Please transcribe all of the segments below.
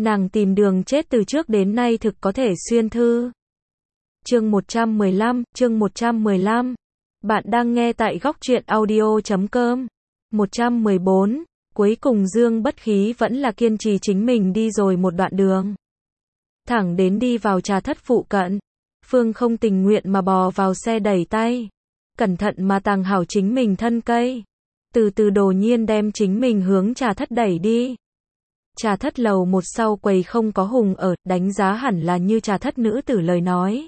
Nàng tìm đường chết từ trước đến nay thực có thể xuyên thư. Chương 115. Bạn đang nghe tại góc truyện audio.com. 114. Cuối cùng Dương Bất Khí vẫn là kiên trì chính mình đi rồi một đoạn đường. Thẳng đến đi vào trà thất phụ cận. Phương không tình nguyện mà bò vào xe đẩy tay. Cẩn thận mà tàng hảo chính mình thân cây. Từ từ Đồ Nhiên đem chính mình hướng trà thất đẩy đi. Trà thất lầu một sau quầy không có Hùng ở, đánh giá hẳn là như trà thất nữ tử lời nói.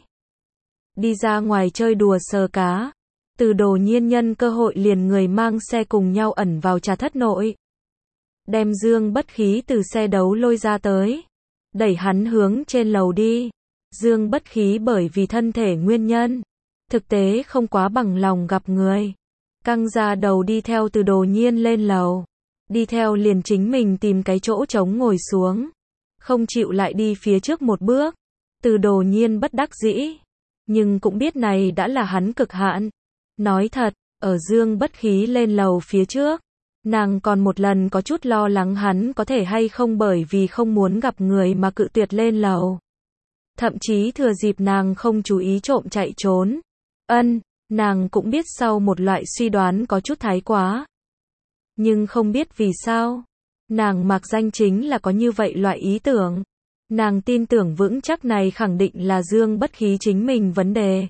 Đi ra ngoài chơi đùa sờ cá. Từ Đồ Nhiên nhân cơ hội liền người mang xe cùng nhau ẩn vào trà thất nội. Đem Dương Bất Khí từ xe đấu lôi ra tới. Đẩy hắn hướng trên lầu đi. Dương Bất Khí bởi vì thân thể nguyên nhân. Thực tế không quá bằng lòng gặp người. Căng ra đầu đi theo Từ Đồ Nhiên lên lầu. Đi theo liền chính mình tìm cái chỗ trống ngồi xuống. Không chịu lại đi phía trước một bước. Từ Đồ Nhiên bất đắc dĩ. Nhưng cũng biết này đã là hắn cực hạn. Nói thật, ở Dương Bất Khí lên lầu phía trước. Nàng còn một lần có chút lo lắng hắn có thể hay không bởi vì không muốn gặp người mà cự tuyệt lên lầu. Thậm chí thừa dịp nàng không chú ý trộm chạy trốn. Nàng cũng biết sau một loại suy đoán có chút thái quá. Nhưng không biết vì sao. Nàng mạc danh chính là có như vậy loại ý tưởng. Nàng tin tưởng vững chắc này khẳng định là Dương Bất Khí chính mình vấn đề.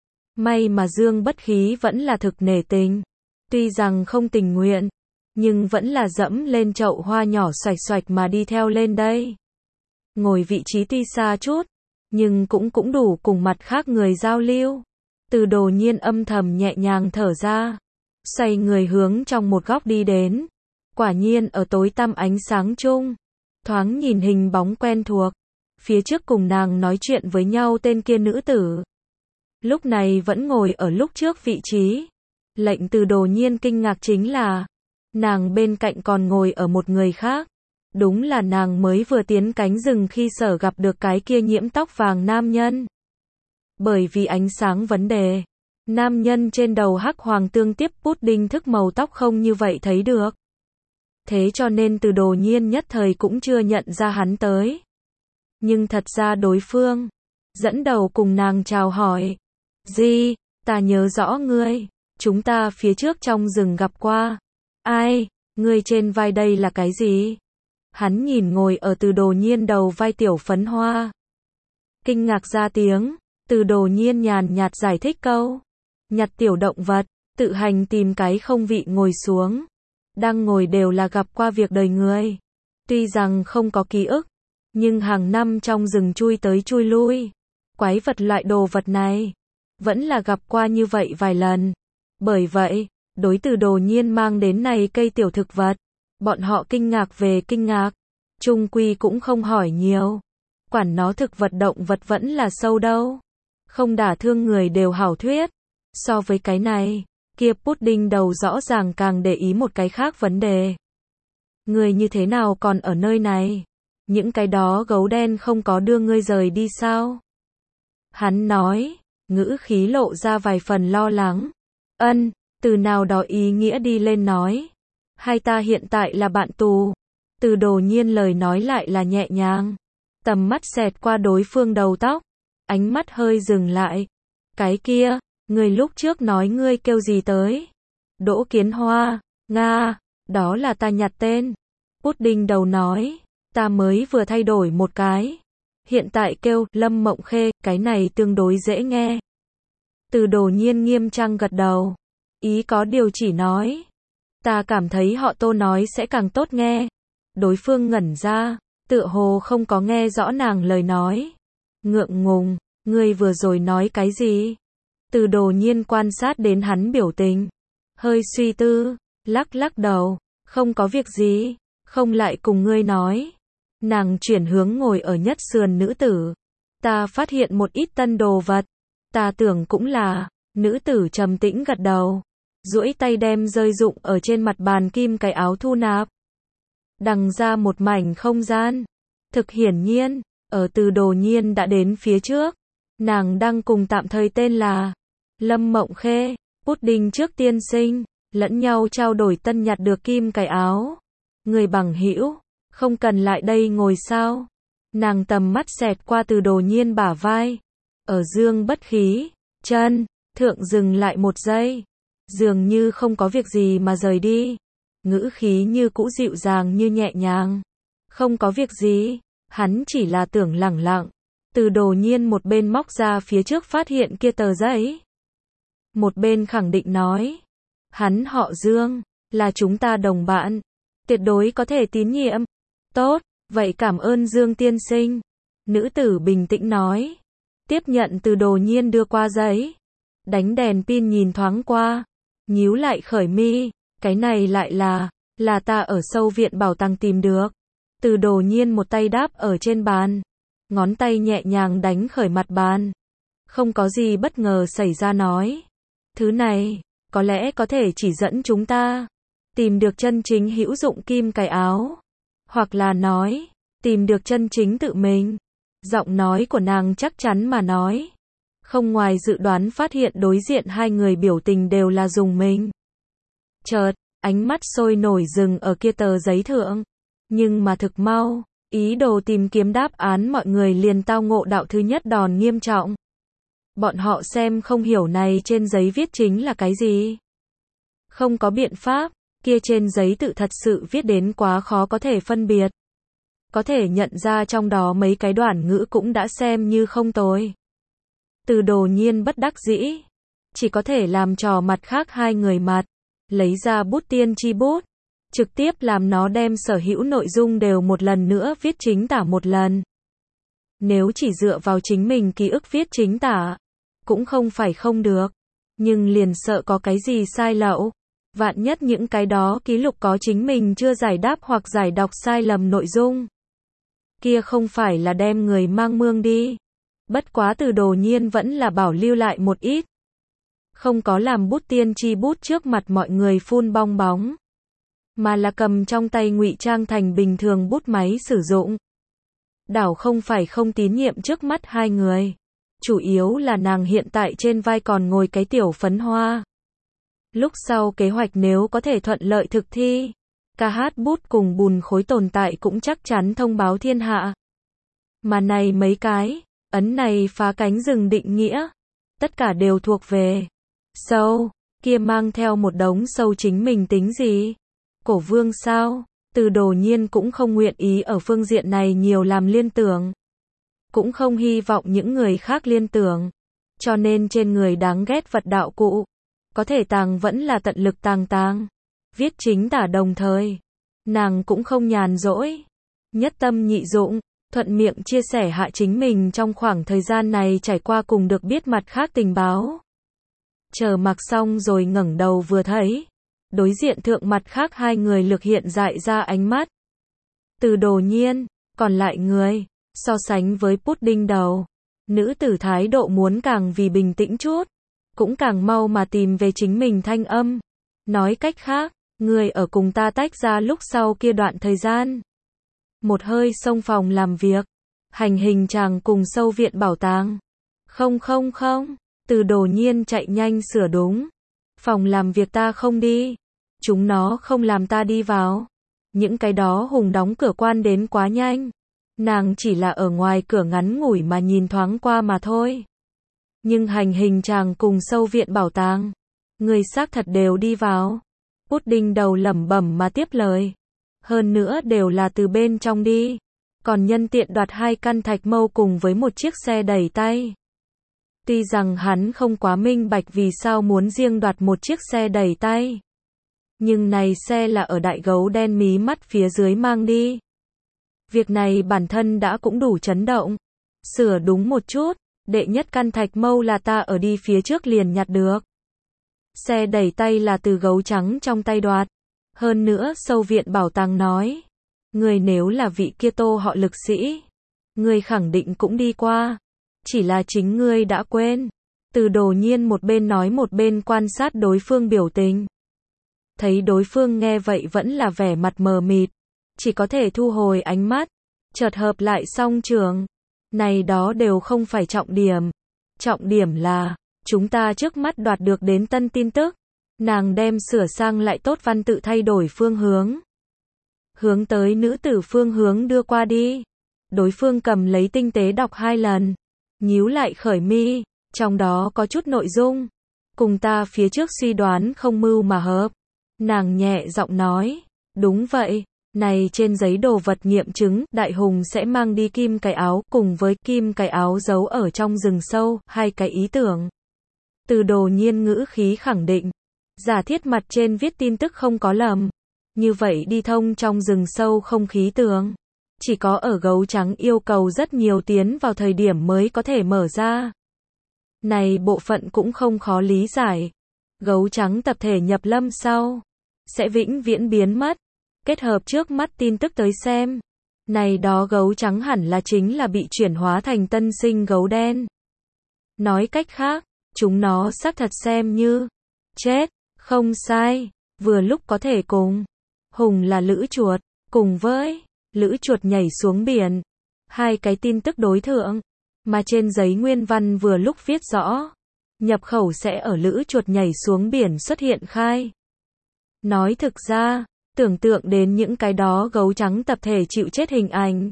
May mà Dương Bất Khí vẫn là thực nể tình. Tuy rằng không tình nguyện, nhưng vẫn là dẫm lên chậu hoa nhỏ xoạch xoạch mà đi theo lên đây. Ngồi vị trí tuy xa chút, nhưng cũng đủ cùng mặt khác người giao lưu. Từ Đồ Nhiên âm thầm nhẹ nhàng thở ra. Xoay người hướng trong một góc đi đến. Quả nhiên ở tối tăm ánh sáng chung. Thoáng nhìn hình bóng quen thuộc. Phía trước cùng nàng nói chuyện với nhau tên kia nữ tử. Lúc này vẫn ngồi ở lúc trước vị trí. Lệnh Từ Đồ Nhiên kinh ngạc chính là. Nàng bên cạnh còn ngồi ở một người khác. Đúng là nàng mới vừa tiến cánh rừng khi sở gặp được cái kia nhiễm tóc vàng nam nhân. Bởi vì ánh sáng vấn đề. Nam nhân trên đầu hắc hoàng tương tiếp pudding thức màu tóc không như vậy thấy được. Thế cho nên Từ Đồ Nhiên nhất thời cũng chưa nhận ra hắn tới. Nhưng thật ra đối phương dẫn đầu cùng nàng chào hỏi. Di, ta nhớ rõ ngươi. Chúng ta phía trước trong rừng gặp qua. Ai, ngươi trên vai đây là cái gì? Hắn nhìn ngồi ở Từ Đồ Nhiên đầu vai tiểu phấn hoa. Kinh ngạc ra tiếng. Từ Đồ Nhiên nhàn nhạt giải thích câu. Nhặt tiểu động vật, tự hành tìm cái không vị ngồi xuống. Đang ngồi đều là gặp qua việc đời người. Tuy rằng không có ký ức, nhưng hàng năm trong rừng chui tới chui lui. Quái vật loại đồ vật này, vẫn là gặp qua như vậy vài lần. Bởi vậy, đối Từ Đồ Nhiên mang đến này cây tiểu thực vật, bọn họ kinh ngạc về kinh ngạc. Chung quy cũng không hỏi nhiều. Quản nó thực vật động vật vẫn là sâu đâu. Không đả thương người đều hảo thuyết. So với cái này, kia pudding đầu rõ ràng càng để ý một cái khác vấn đề. Người như thế nào còn ở nơi này? Những cái đó gấu đen không có đưa ngươi rời đi sao? Hắn nói, ngữ khí lộ ra vài phần lo lắng. Từ nào đó ý nghĩa đi lên nói. Hay ta hiện tại là bạn tù? Từ Đồ Nhiên lời nói lại là nhẹ nhàng. Tầm mắt xẹt qua đối phương đầu tóc. Ánh mắt hơi dừng lại. Cái kia, người lúc trước nói ngươi kêu gì tới? Đỗ Kiến Hoa, Nga, đó là ta nhặt tên. Pudding đầu nói, ta mới vừa thay đổi một cái. Hiện tại kêu Lâm Mộng Khê, cái này tương đối dễ nghe. Từ Đồ Nhiên nghiêm trang gật đầu. Ý có điều chỉ nói. Ta cảm thấy họ Tô nói sẽ càng tốt nghe. Đối phương ngẩn ra, tựa hồ không có nghe rõ nàng lời nói. Ngượng ngùng, ngươi vừa rồi nói cái gì? Từ Đồ Nhiên quan sát đến hắn biểu tình. Hơi suy tư, lắc đầu. Không có việc gì, không lại cùng ngươi nói. Nàng chuyển hướng ngồi ở nhất sườn nữ tử. Ta phát hiện một ít tân đồ vật. Ta tưởng cũng là. Nữ tử trầm tĩnh gật đầu. Duỗi tay đem rơi rụng ở trên mặt bàn kim cái áo thu nạp. Đằng ra một mảnh không gian. Thực hiển nhiên, ở Từ Đồ Nhiên đã đến phía trước. Nàng đang cùng tạm thời tên là Lâm Mộng Khê, pudding trước tiên sinh, lẫn nhau trao đổi tân nhặt được kim cái áo. Người bằng hữu, không cần lại đây ngồi sao? Nàng tầm mắt xẹt qua Từ Đồ Nhiên bả vai. Ở Dương Bất Khí, chân, thượng dừng lại một giây. Dường như không có việc gì mà rời đi. Ngữ khí như cũ dịu dàng như nhẹ nhàng. Không có việc gì, hắn chỉ là tưởng lẳng lặng. Từ Đồ Nhiên một bên móc ra phía trước phát hiện kia tờ giấy. Một bên khẳng định nói. Hắn họ Dương, là chúng ta đồng bạn. Tuyệt đối có thể tín nhiệm. Tốt, vậy cảm ơn Dương tiên sinh. Nữ tử bình tĩnh nói. Tiếp nhận Từ Đồ Nhiên đưa qua giấy. Đánh đèn pin nhìn thoáng qua. Nhíu lại khởi mi. Cái này lại là ta ở sâu viện bảo tàng tìm được. Từ Đồ Nhiên một tay đáp ở trên bàn. Ngón tay nhẹ nhàng đánh khởi mặt bàn. Không có gì bất ngờ xảy ra nói. Thứ này, có lẽ có thể chỉ dẫn chúng ta tìm được chân chính hữu dụng kim cài áo. Hoặc là nói, tìm được chân chính tự mình. Giọng nói của nàng chắc chắn mà nói. Không ngoài dự đoán phát hiện đối diện hai người biểu tình đều là dùng mình. Chợt, ánh mắt sôi nổi dừng ở kia tờ giấy thượng. Nhưng mà thực mau, ý đồ tìm kiếm đáp án mọi người liền tao ngộ đạo thứ nhất đòn nghiêm trọng. Bọn họ xem không hiểu này trên giấy viết chính là cái gì. Không có biện pháp, kia trên giấy tự thật sự viết đến quá khó có thể phân biệt. Có thể nhận ra trong đó mấy cái đoạn ngữ cũng đã xem như không tồi. Từ Đồ Nhiên bất đắc dĩ, chỉ có thể làm trò mặt khác hai người mặt, lấy ra bút tiên tri bút, trực tiếp làm nó đem sở hữu nội dung đều một lần nữa viết chính tả một lần. Nếu chỉ dựa vào chính mình ký ức viết chính tả, cũng không phải không được, nhưng liền sợ có cái gì sai lậu. Vạn nhất những cái đó ký lục có chính mình chưa giải đáp hoặc giải đọc sai lầm nội dung. Kia không phải là đem người mang mương đi. Bất quá Từ Đồ Nhiên vẫn là bảo lưu lại một ít. Không có làm bút tiên tri bút trước mặt mọi người phun bong bóng. Mà là cầm trong tay ngụy trang thành bình thường bút máy sử dụng. Đảo không phải không tín nhiệm trước mắt hai người. Chủ yếu là nàng hiện tại trên vai còn ngồi cái tiểu phấn hoa. Lúc sau kế hoạch nếu có thể thuận lợi thực thi, ca hát bút cùng bùn khối tồn tại cũng chắc chắn thông báo thiên hạ. Mà này mấy cái, ấn này phá cánh rừng định nghĩa, tất cả đều thuộc về sâu, kia mang theo một đống sâu chính mình tính gì? Cổ vương sao? Từ Đồ Nhiên cũng không nguyện ý ở phương diện này nhiều làm liên tưởng. Cũng không hy vọng những người khác liên tưởng. Cho nên trên người đáng ghét vật đạo cụ, có thể tàng vẫn là tận lực tàng. Viết chính tả đồng thời. Nàng cũng không nhàn rỗi. Nhất tâm nhị dụng, thuận miệng chia sẻ hạ chính mình trong khoảng thời gian này trải qua cùng được biết mặt khác tình báo. Chờ mặc xong rồi ngẩng đầu vừa thấy. Đối diện thượng mặt khác hai người lực hiện dại ra ánh mắt. Từ Đồ Nhiên, còn lại người, so sánh với pudding đầu. Nữ tử thái độ muốn càng vì bình tĩnh chút. Cũng càng mau mà tìm về chính mình thanh âm. Nói cách khác, người ở cùng ta tách ra lúc sau kia đoạn thời gian. Một hơi xông phòng làm việc. Hành hình chàng cùng sâu viện bảo tàng. Không, Từ Đồ Nhiên chạy nhanh sửa đúng. Phòng làm việc ta không đi. Chúng nó không làm ta đi vào. Những cái đó hùng đóng cửa quan đến quá nhanh. Nàng chỉ là ở ngoài cửa ngắn ngủi mà nhìn thoáng qua mà thôi. Nhưng hành hình chàng cùng sâu viện bảo tàng, người xác thật đều đi vào. Pudding đầu lẩm bẩm mà tiếp lời. Hơn nữa đều là từ bên trong đi. Còn nhân tiện đoạt 2 căn thạch mâu cùng với một chiếc xe đẩy tay. Tuy rằng hắn không quá minh bạch vì sao muốn riêng đoạt một chiếc xe đẩy tay. Nhưng này xe là ở đại gấu đen mí mắt phía dưới mang đi. Việc này bản thân đã cũng đủ chấn động. Sửa đúng một chút, đệ nhất căn thạch mâu là ta ở đi phía trước liền nhặt được. Xe đẩy tay là từ gấu trắng trong tay đoạt. Hơn nữa sâu viện bảo tàng nói. Người nếu là vị kia Tô họ lực sĩ. Người khẳng định cũng đi qua. Chỉ là chính ngươi đã quên. Từ Đồ Nhiên một bên nói một bên quan sát đối phương biểu tình. Thấy đối phương nghe vậy vẫn là vẻ mặt mờ mịt. Chỉ có thể thu hồi ánh mắt. Chợt hợp lại song trường. Này đó đều không phải trọng điểm. Trọng điểm là, chúng ta trước mắt đoạt được đến tân tin tức. Nàng đem sửa sang lại tốt văn tự thay đổi phương hướng. Hướng tới nữ tử phương hướng đưa qua đi. Đối phương cầm lấy tinh tế đọc 2 lần, nhíu lại khởi mi, trong đó có chút nội dung cùng ta phía trước suy đoán không mưu mà hợp. Nàng nhẹ giọng nói, đúng vậy, này trên giấy đồ vật nghiệm chứng, Đại Hùng sẽ mang đi kim cái áo, cùng với kim cái áo giấu ở trong rừng sâu, 2 cái ý tưởng. Từ Đồ Nhiên ngữ khí khẳng định, giả thiết mặt trên viết tin tức không có lầm, như vậy đi thông trong rừng sâu không khí tường, chỉ có ở gấu trắng yêu cầu rất nhiều tiến vào thời điểm mới có thể mở ra. Này bộ phận cũng không khó lý giải. Gấu trắng tập thể nhập lâm sau, sẽ vĩnh viễn biến mất. Kết hợp trước mắt tin tức tới xem, này đó gấu trắng hẳn là chính là bị chuyển hóa thành tân sinh gấu đen. Nói cách khác, chúng nó xác thật xem như chết, không sai, vừa lúc có thể cùng Hùng là lữ chuột, cùng với lữ chuột nhảy xuống biển. 2 cái tin tức đối thượng, mà trên giấy nguyên văn vừa lúc viết rõ, nhập khẩu sẽ ở lữ chuột nhảy xuống biển xuất hiện khai. Nói thực ra, tưởng tượng đến những cái đó gấu trắng tập thể chịu chết hình ảnh,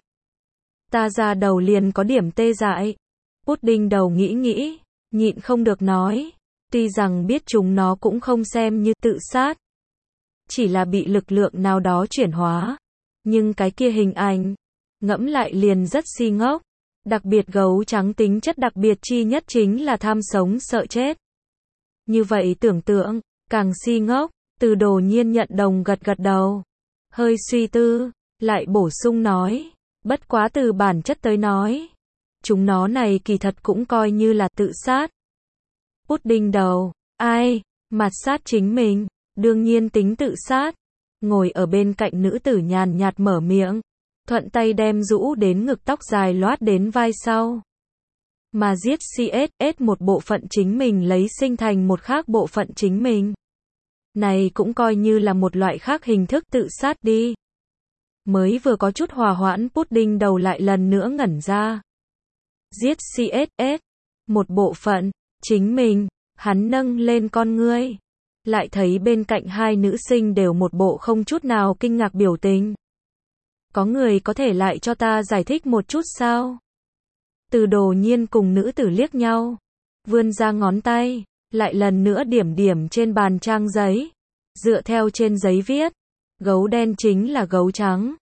ta ra đầu liền có điểm tê dại. Pudding đầu nghĩ, nhịn không được nói, tuy rằng biết chúng nó cũng không xem như tự sát, chỉ là bị lực lượng nào đó chuyển hóa, nhưng cái kia hình ảnh, ngẫm lại liền rất si ngốc. Đặc biệt gấu trắng tính chất đặc biệt chi nhất chính là tham sống sợ chết. Như vậy tưởng tượng, càng si ngốc. Từ Đồ Nhiên nhận đồng gật gật đầu. Hơi suy tư, lại bổ sung nói, bất quá từ bản chất tới nói, chúng nó này kỳ thật cũng coi như là tự sát. Pudding đầu, ai, mặt sát chính mình, đương nhiên tính tự sát. Ngồi ở bên cạnh nữ tử nhàn nhạt mở miệng, thuận tay đem rũ đến ngực tóc dài loát đến vai sau. Mà giết CSS một bộ phận chính mình lấy sinh thành một khác bộ phận chính mình. Này cũng coi như là một loại khác hình thức tự sát đi. Mới vừa có chút hòa hoãn Pudding đầu lại lần nữa ngẩn ra. Giết CSS, một bộ phận, chính mình, hắn nâng lên con ngươi. Lại thấy bên cạnh 2 nữ sinh đều một bộ không chút nào kinh ngạc biểu tình. Có người có thể lại cho ta giải thích một chút sao? Từ Đồ Nhiên cùng nữ tử liếc nhau, vươn ra ngón tay, lại lần nữa điểm điểm trên bàn trang giấy. Dựa theo trên giấy viết, gấu đen chính là gấu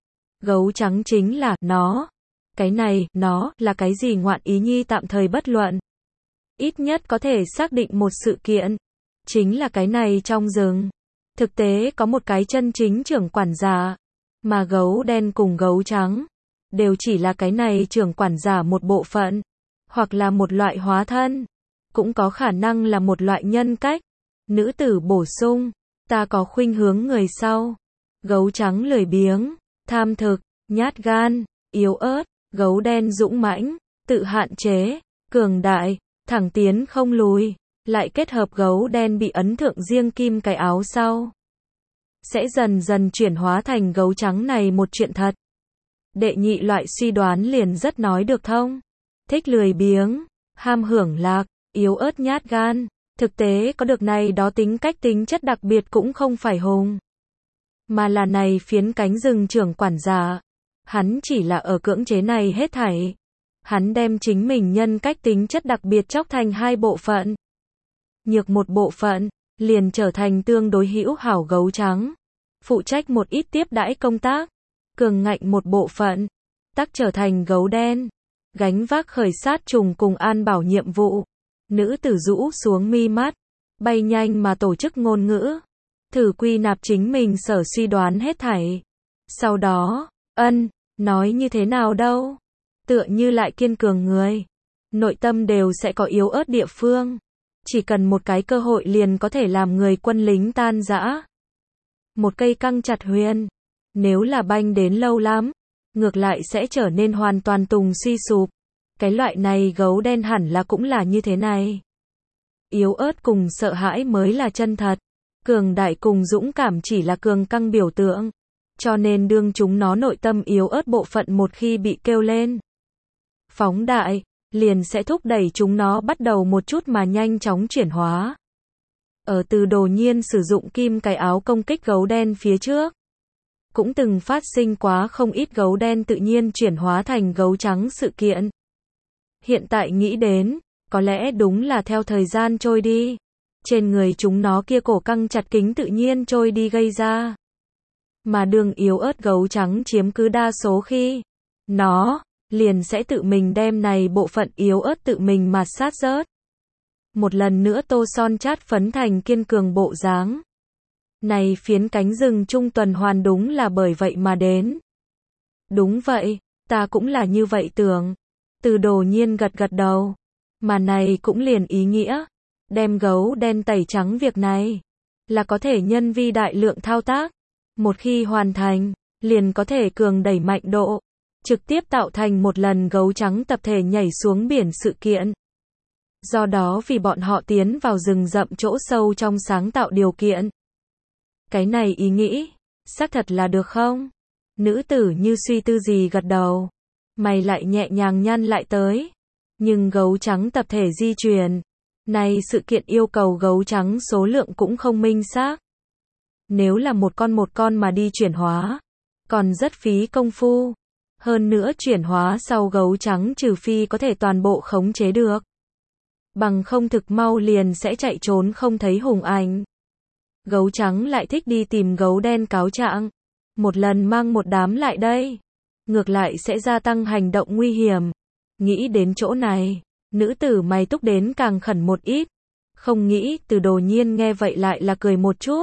trắng chính là nó. Cái này, nó, là cái gì ngoạn ý nhi tạm thời bất luận. Ít nhất có thể xác định một sự kiện, chính là cái này trong rừng. Thực tế có một cái chân chính trưởng quản giả, mà gấu đen cùng gấu trắng, đều chỉ là cái này trưởng quản giả một bộ phận, hoặc là một loại hóa thân, cũng có khả năng là một loại nhân cách. Nữ tử bổ sung, ta có khuynh hướng người sau. Gấu trắng lười biếng, tham thực, nhát gan, yếu ớt, gấu đen dũng mãnh, tự hạn chế, cường đại, thẳng tiến không lùi, lại kết hợp gấu đen bị ấn thượng riêng kim cái áo sau, sẽ dần dần chuyển hóa thành gấu trắng này một chuyện thật. Đệ nhị loại suy đoán liền rất nói được thông. Thích lười biếng, ham hưởng lạc, yếu ớt nhát gan, thực tế có được này đó tính cách tính chất đặc biệt cũng không phải Hùng, mà là này phiến cánh rừng trưởng quản giả. Hắn chỉ là ở cưỡng chế này hết thảy. Hắn đem chính mình nhân cách tính chất đặc biệt chóc thành 2 bộ phận. Nhược một bộ phận, liền trở thành tương đối hữu hảo gấu trắng, phụ trách một ít tiếp đãi công tác. Cường ngạnh một bộ phận, tắc trở thành gấu đen, gánh vác khởi sát trùng cùng an bảo nhiệm vụ. Nữ tử rũ xuống mi mắt, bay nhanh mà tổ chức ngôn ngữ, thử quy nạp chính mình sở suy đoán hết thảy. Sau đó, nói như thế nào đâu? Tựa như lại kiên cường người, nội tâm đều sẽ có yếu ớt địa phương. Chỉ cần một cái cơ hội liền có thể làm người quân lính tan rã. Một cây căng chặt huyền, nếu là banh đến lâu lắm, ngược lại sẽ trở nên hoàn toàn tùng suy sụp. Cái loại này gấu đen hẳn là cũng là như thế này. Yếu ớt cùng sợ hãi mới là chân thật. Cường đại cùng dũng cảm chỉ là cường căng biểu tượng. Cho nên đương chúng nó nội tâm yếu ớt bộ phận một khi bị kêu lên phóng đại, liền sẽ thúc đẩy chúng nó bắt đầu một chút mà nhanh chóng chuyển hóa. Ở Từ Đồ Nhiên sử dụng kim cái áo công kích gấu đen phía trước, cũng từng phát sinh quá không ít gấu đen tự nhiên chuyển hóa thành gấu trắng sự kiện. Hiện tại nghĩ đến, có lẽ đúng là theo thời gian trôi đi, trên người chúng nó kia cổ căng chặt kính tự nhiên trôi đi gây ra. Mà đường yếu ớt gấu trắng chiếm cứ đa số khi, nó liền sẽ tự mình đem này bộ phận yếu ớt tự mình mạt sát rớt. Một lần nữa tô son chát phấn thành kiên cường bộ dáng. Này phiến cánh rừng trung tuần hoàn đúng là bởi vậy mà đến. Đúng vậy, ta cũng là như vậy tưởng. Từ Đồ Nhiên gật gật đầu. Mà này cũng liền ý nghĩa, đem gấu đen tẩy trắng việc này, là có thể nhân vi đại lượng thao tác. Một khi hoàn thành, liền có thể cường đẩy mạnh độ, trực tiếp tạo thành một lần gấu trắng tập thể nhảy xuống biển sự kiện. Do đó vì bọn họ tiến vào rừng rậm chỗ sâu trong sáng tạo điều kiện. Cái này ý nghĩ, xác thật là được không? Nữ tử như suy tư gì gật đầu. Mày lại nhẹ nhàng nhăn lại tới. Nhưng gấu trắng tập thể di chuyển. Này sự kiện yêu cầu gấu trắng số lượng cũng không minh xác. Nếu là một con mà đi chuyển hóa, còn rất phí công phu. Hơn nữa chuyển hóa sau gấu trắng trừ phi có thể toàn bộ khống chế được. Bằng không thực mau liền sẽ chạy trốn không thấy hùng ảnh. Gấu trắng lại thích đi tìm gấu đen cáo trạng. Một lần mang một đám lại đây, ngược lại sẽ gia tăng hành động nguy hiểm. Nghĩ đến chỗ này, nữ tử mày túc đến càng khẩn một ít. Không nghĩ Từ Đồ Nhiên nghe vậy lại là cười một chút.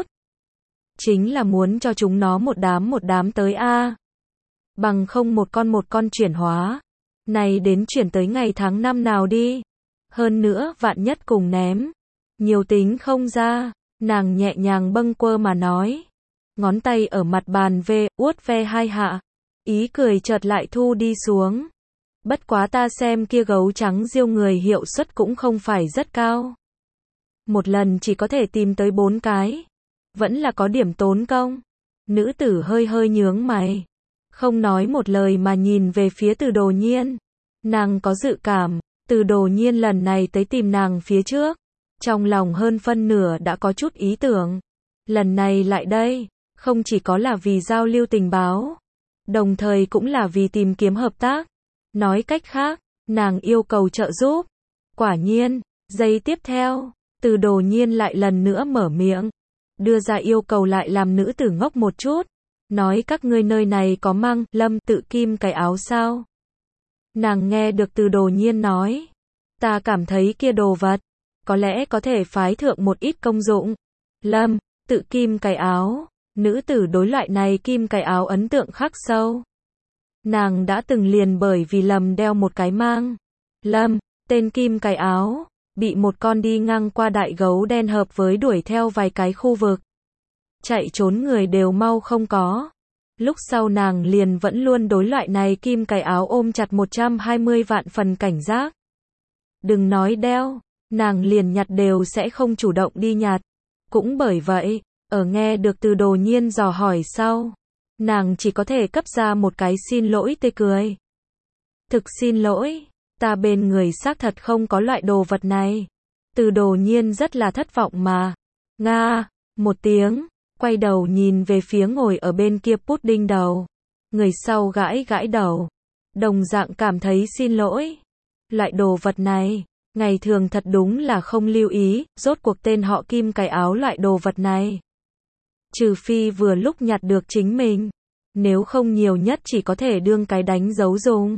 Chính là muốn cho chúng nó một đám tới a. Bằng không một con chuyển hóa. Này đến chuyển tới ngày tháng năm nào đi. Hơn nữa vạn nhất cùng ném. Nhiều tính không ra. Nàng nhẹ nhàng bâng quơ mà nói. Ngón tay ở mặt bàn uốt ve hai hạ. Ý cười chợt lại thu đi xuống. Bất quá ta xem kia gấu trắng diêu người hiệu suất cũng không phải rất cao. Một lần chỉ có thể tìm tới 4 cái. Vẫn là có điểm tốn công. Nữ tử hơi hơi nhướng mày. Không nói một lời mà nhìn về phía Từ Đồ Nhiên. Nàng có dự cảm, Từ Đồ Nhiên lần này tới tìm nàng phía trước. Trong lòng hơn phân nửa đã có chút ý tưởng. Lần này lại đây, không chỉ có là vì giao lưu tình báo, đồng thời cũng là vì tìm kiếm hợp tác. Nói cách khác, nàng yêu cầu trợ giúp. Quả nhiên, giây tiếp theo, Từ Đồ Nhiên lại lần nữa mở miệng. Đưa ra yêu cầu lại làm nữ tử ngốc một chút. Nói các ngươi nơi này có mang Lâm tự kim cái áo sao? Nàng nghe được Từ Đồ Nhiên nói. Ta cảm thấy kia đồ vật, có lẽ có thể phái thượng một ít công dụng. Lâm, tự kim cái áo. Nữ tử đối loại này kim cái áo ấn tượng khắc sâu. Nàng đã từng liền bởi vì Lâm đeo một cái mang Lâm, tên kim cái áo, bị một con đi ngang qua đại gấu đen hợp với đuổi theo vài cái khu vực. Chạy trốn người đều mau không có. Lúc sau nàng liền vẫn luôn đối loại này kim cái áo ôm chặt 120 vạn phần cảnh giác. Đừng nói đeo, nàng liền nhặt đều sẽ không chủ động đi nhặt. Cũng bởi vậy, ở nghe được Từ Đồ Nhiên dò hỏi sau, nàng chỉ có thể cấp ra một cái xin lỗi tươi cười. Thực xin lỗi, ta bên người xác thật không có loại đồ vật này. Từ Đồ Nhiên rất là thất vọng mà. Nga, một tiếng, quay đầu nhìn về phía ngồi ở bên kia pudding đầu. Người sau gãi gãi đầu. Đồng dạng cảm thấy xin lỗi. Loại đồ vật này, ngày thường thật đúng là không lưu ý, rốt cuộc tên họ Kim cái áo loại đồ vật này. Trừ phi vừa lúc nhặt được chính mình. Nếu không nhiều nhất chỉ có thể đương cái đánh dấu dùng.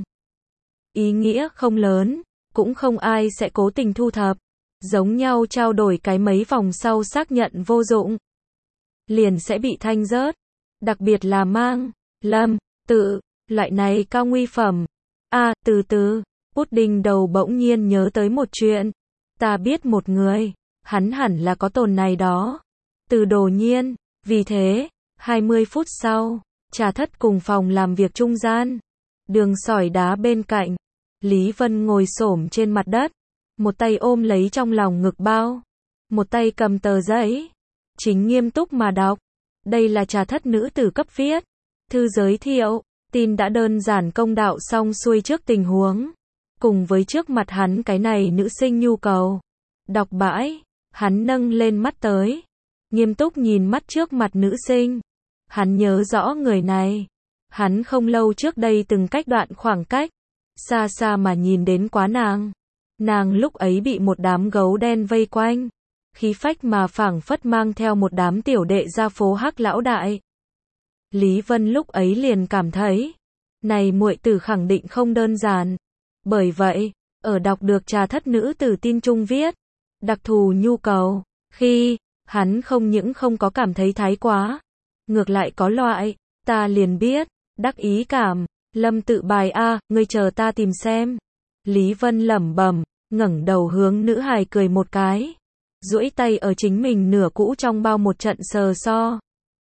Ý nghĩa không lớn, cũng không ai sẽ cố tình thu thập. Giống nhau trao đổi cái mấy vòng sau xác nhận vô dụng. Liền sẽ bị thanh rớt. Đặc biệt là mang, Lâm, tự, loại này cao nguy phẩm. Từ từ, pudding đầu bỗng nhiên nhớ tới một chuyện. Ta biết một người, hắn hẳn là có tồn này đó. Từ Đồ Nhiên, vì thế, 20 phút sau, Trà Thất cùng phòng làm việc trung gian. Đường sỏi đá bên cạnh. Lý Vân ngồi xổm trên mặt đất. Một tay ôm lấy trong lòng ngực bao. Một tay cầm tờ giấy. Chính nghiêm túc mà đọc. Đây là Trà Thất nữ tử cấp viết. Thư giới thiệu. Tin đã đơn giản công đạo xong xuôi trước tình huống. Cùng với trước mặt hắn cái này nữ sinh nhu cầu. Đọc bãi. Hắn nâng lên mắt tới. Nghiêm túc nhìn mắt trước mặt nữ sinh. Hắn nhớ rõ người này. Hắn không lâu trước đây từng cách đoạn khoảng cách, xa xa mà nhìn đến quá nàng. Nàng lúc ấy bị một đám gấu đen vây quanh, khí phách mà phảng phất mang theo một đám tiểu đệ ra phố Hắc lão đại. Lý Vân lúc ấy liền cảm thấy, này muội tử khẳng định không đơn giản. Bởi vậy, ở đọc được Trà Thất nữ tử tin chung viết, đặc thù nhu cầu, khi, hắn không những không có cảm thấy thái quá, ngược lại có loại, ta liền biết, đắc ý cảm, Lâm tự bài a, ngươi chờ ta tìm xem. Lý Vân lẩm bẩm, ngẩng đầu hướng nữ hài cười một cái, duỗi tay ở chính mình nửa cũ trong bao một trận sờ so.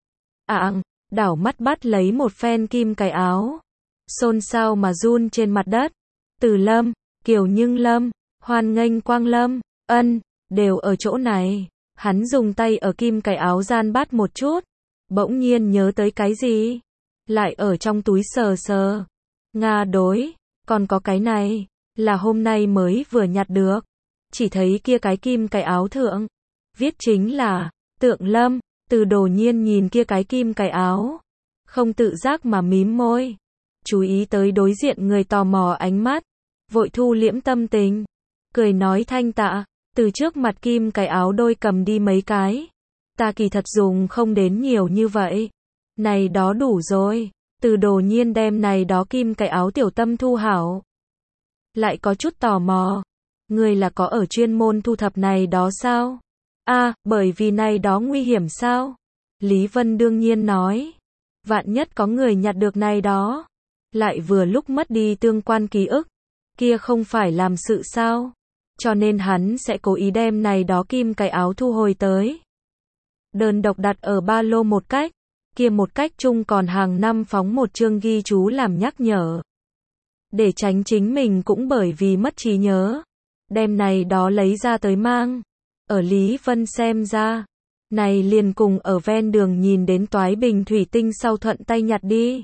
Đảo mắt bắt lấy một phen kim cài áo, xôn xao mà run trên mặt đất. Từ Lâm, Kiều Nhưng Lâm, hoan nghênh Quang Lâm, Ân, đều ở chỗ này. Hắn dùng tay ở kim cài áo gian bắt một chút, bỗng nhiên nhớ tới cái gì, lại ở trong túi sờ sờ. Nga đối, còn có cái này, là hôm nay mới vừa nhặt được. Chỉ thấy kia cái kim cài áo thượng, viết chính là, Tượng Lâm. Từ Đồ Nhiên nhìn kia cái kim cài áo, không tự giác mà mím môi, chú ý tới đối diện người tò mò ánh mắt, vội thu liễm tâm tình, cười nói thanh tạ, từ trước mặt kim cài áo đôi cầm đi mấy cái, ta kỳ thật dùng không đến nhiều như vậy, này đó đủ rồi. Từ Đồ Nhiên đem này đó kim cài áo tiểu tâm thu hảo, lại có chút tò mò, người là có ở chuyên môn thu thập này đó sao? Bởi vì này đó nguy hiểm sao? Lý Vân đương nhiên nói, vạn nhất có người nhặt được này đó, lại vừa lúc mất đi tương quan ký ức, kia không phải làm sự sao? Cho nên hắn sẽ cố ý đem này đó kim cài áo thu hồi tới. Đơn độc đặt ở ba lô một cách, kia một cách chung còn hàng năm phóng một chương ghi chú làm nhắc nhở. Để tránh chính mình cũng bởi vì mất trí nhớ, đem này đó lấy ra tới mang. Ở Lý Vân xem ra, này liền cùng ở ven đường nhìn đến toái bình thủy tinh sau thuận tay nhặt đi.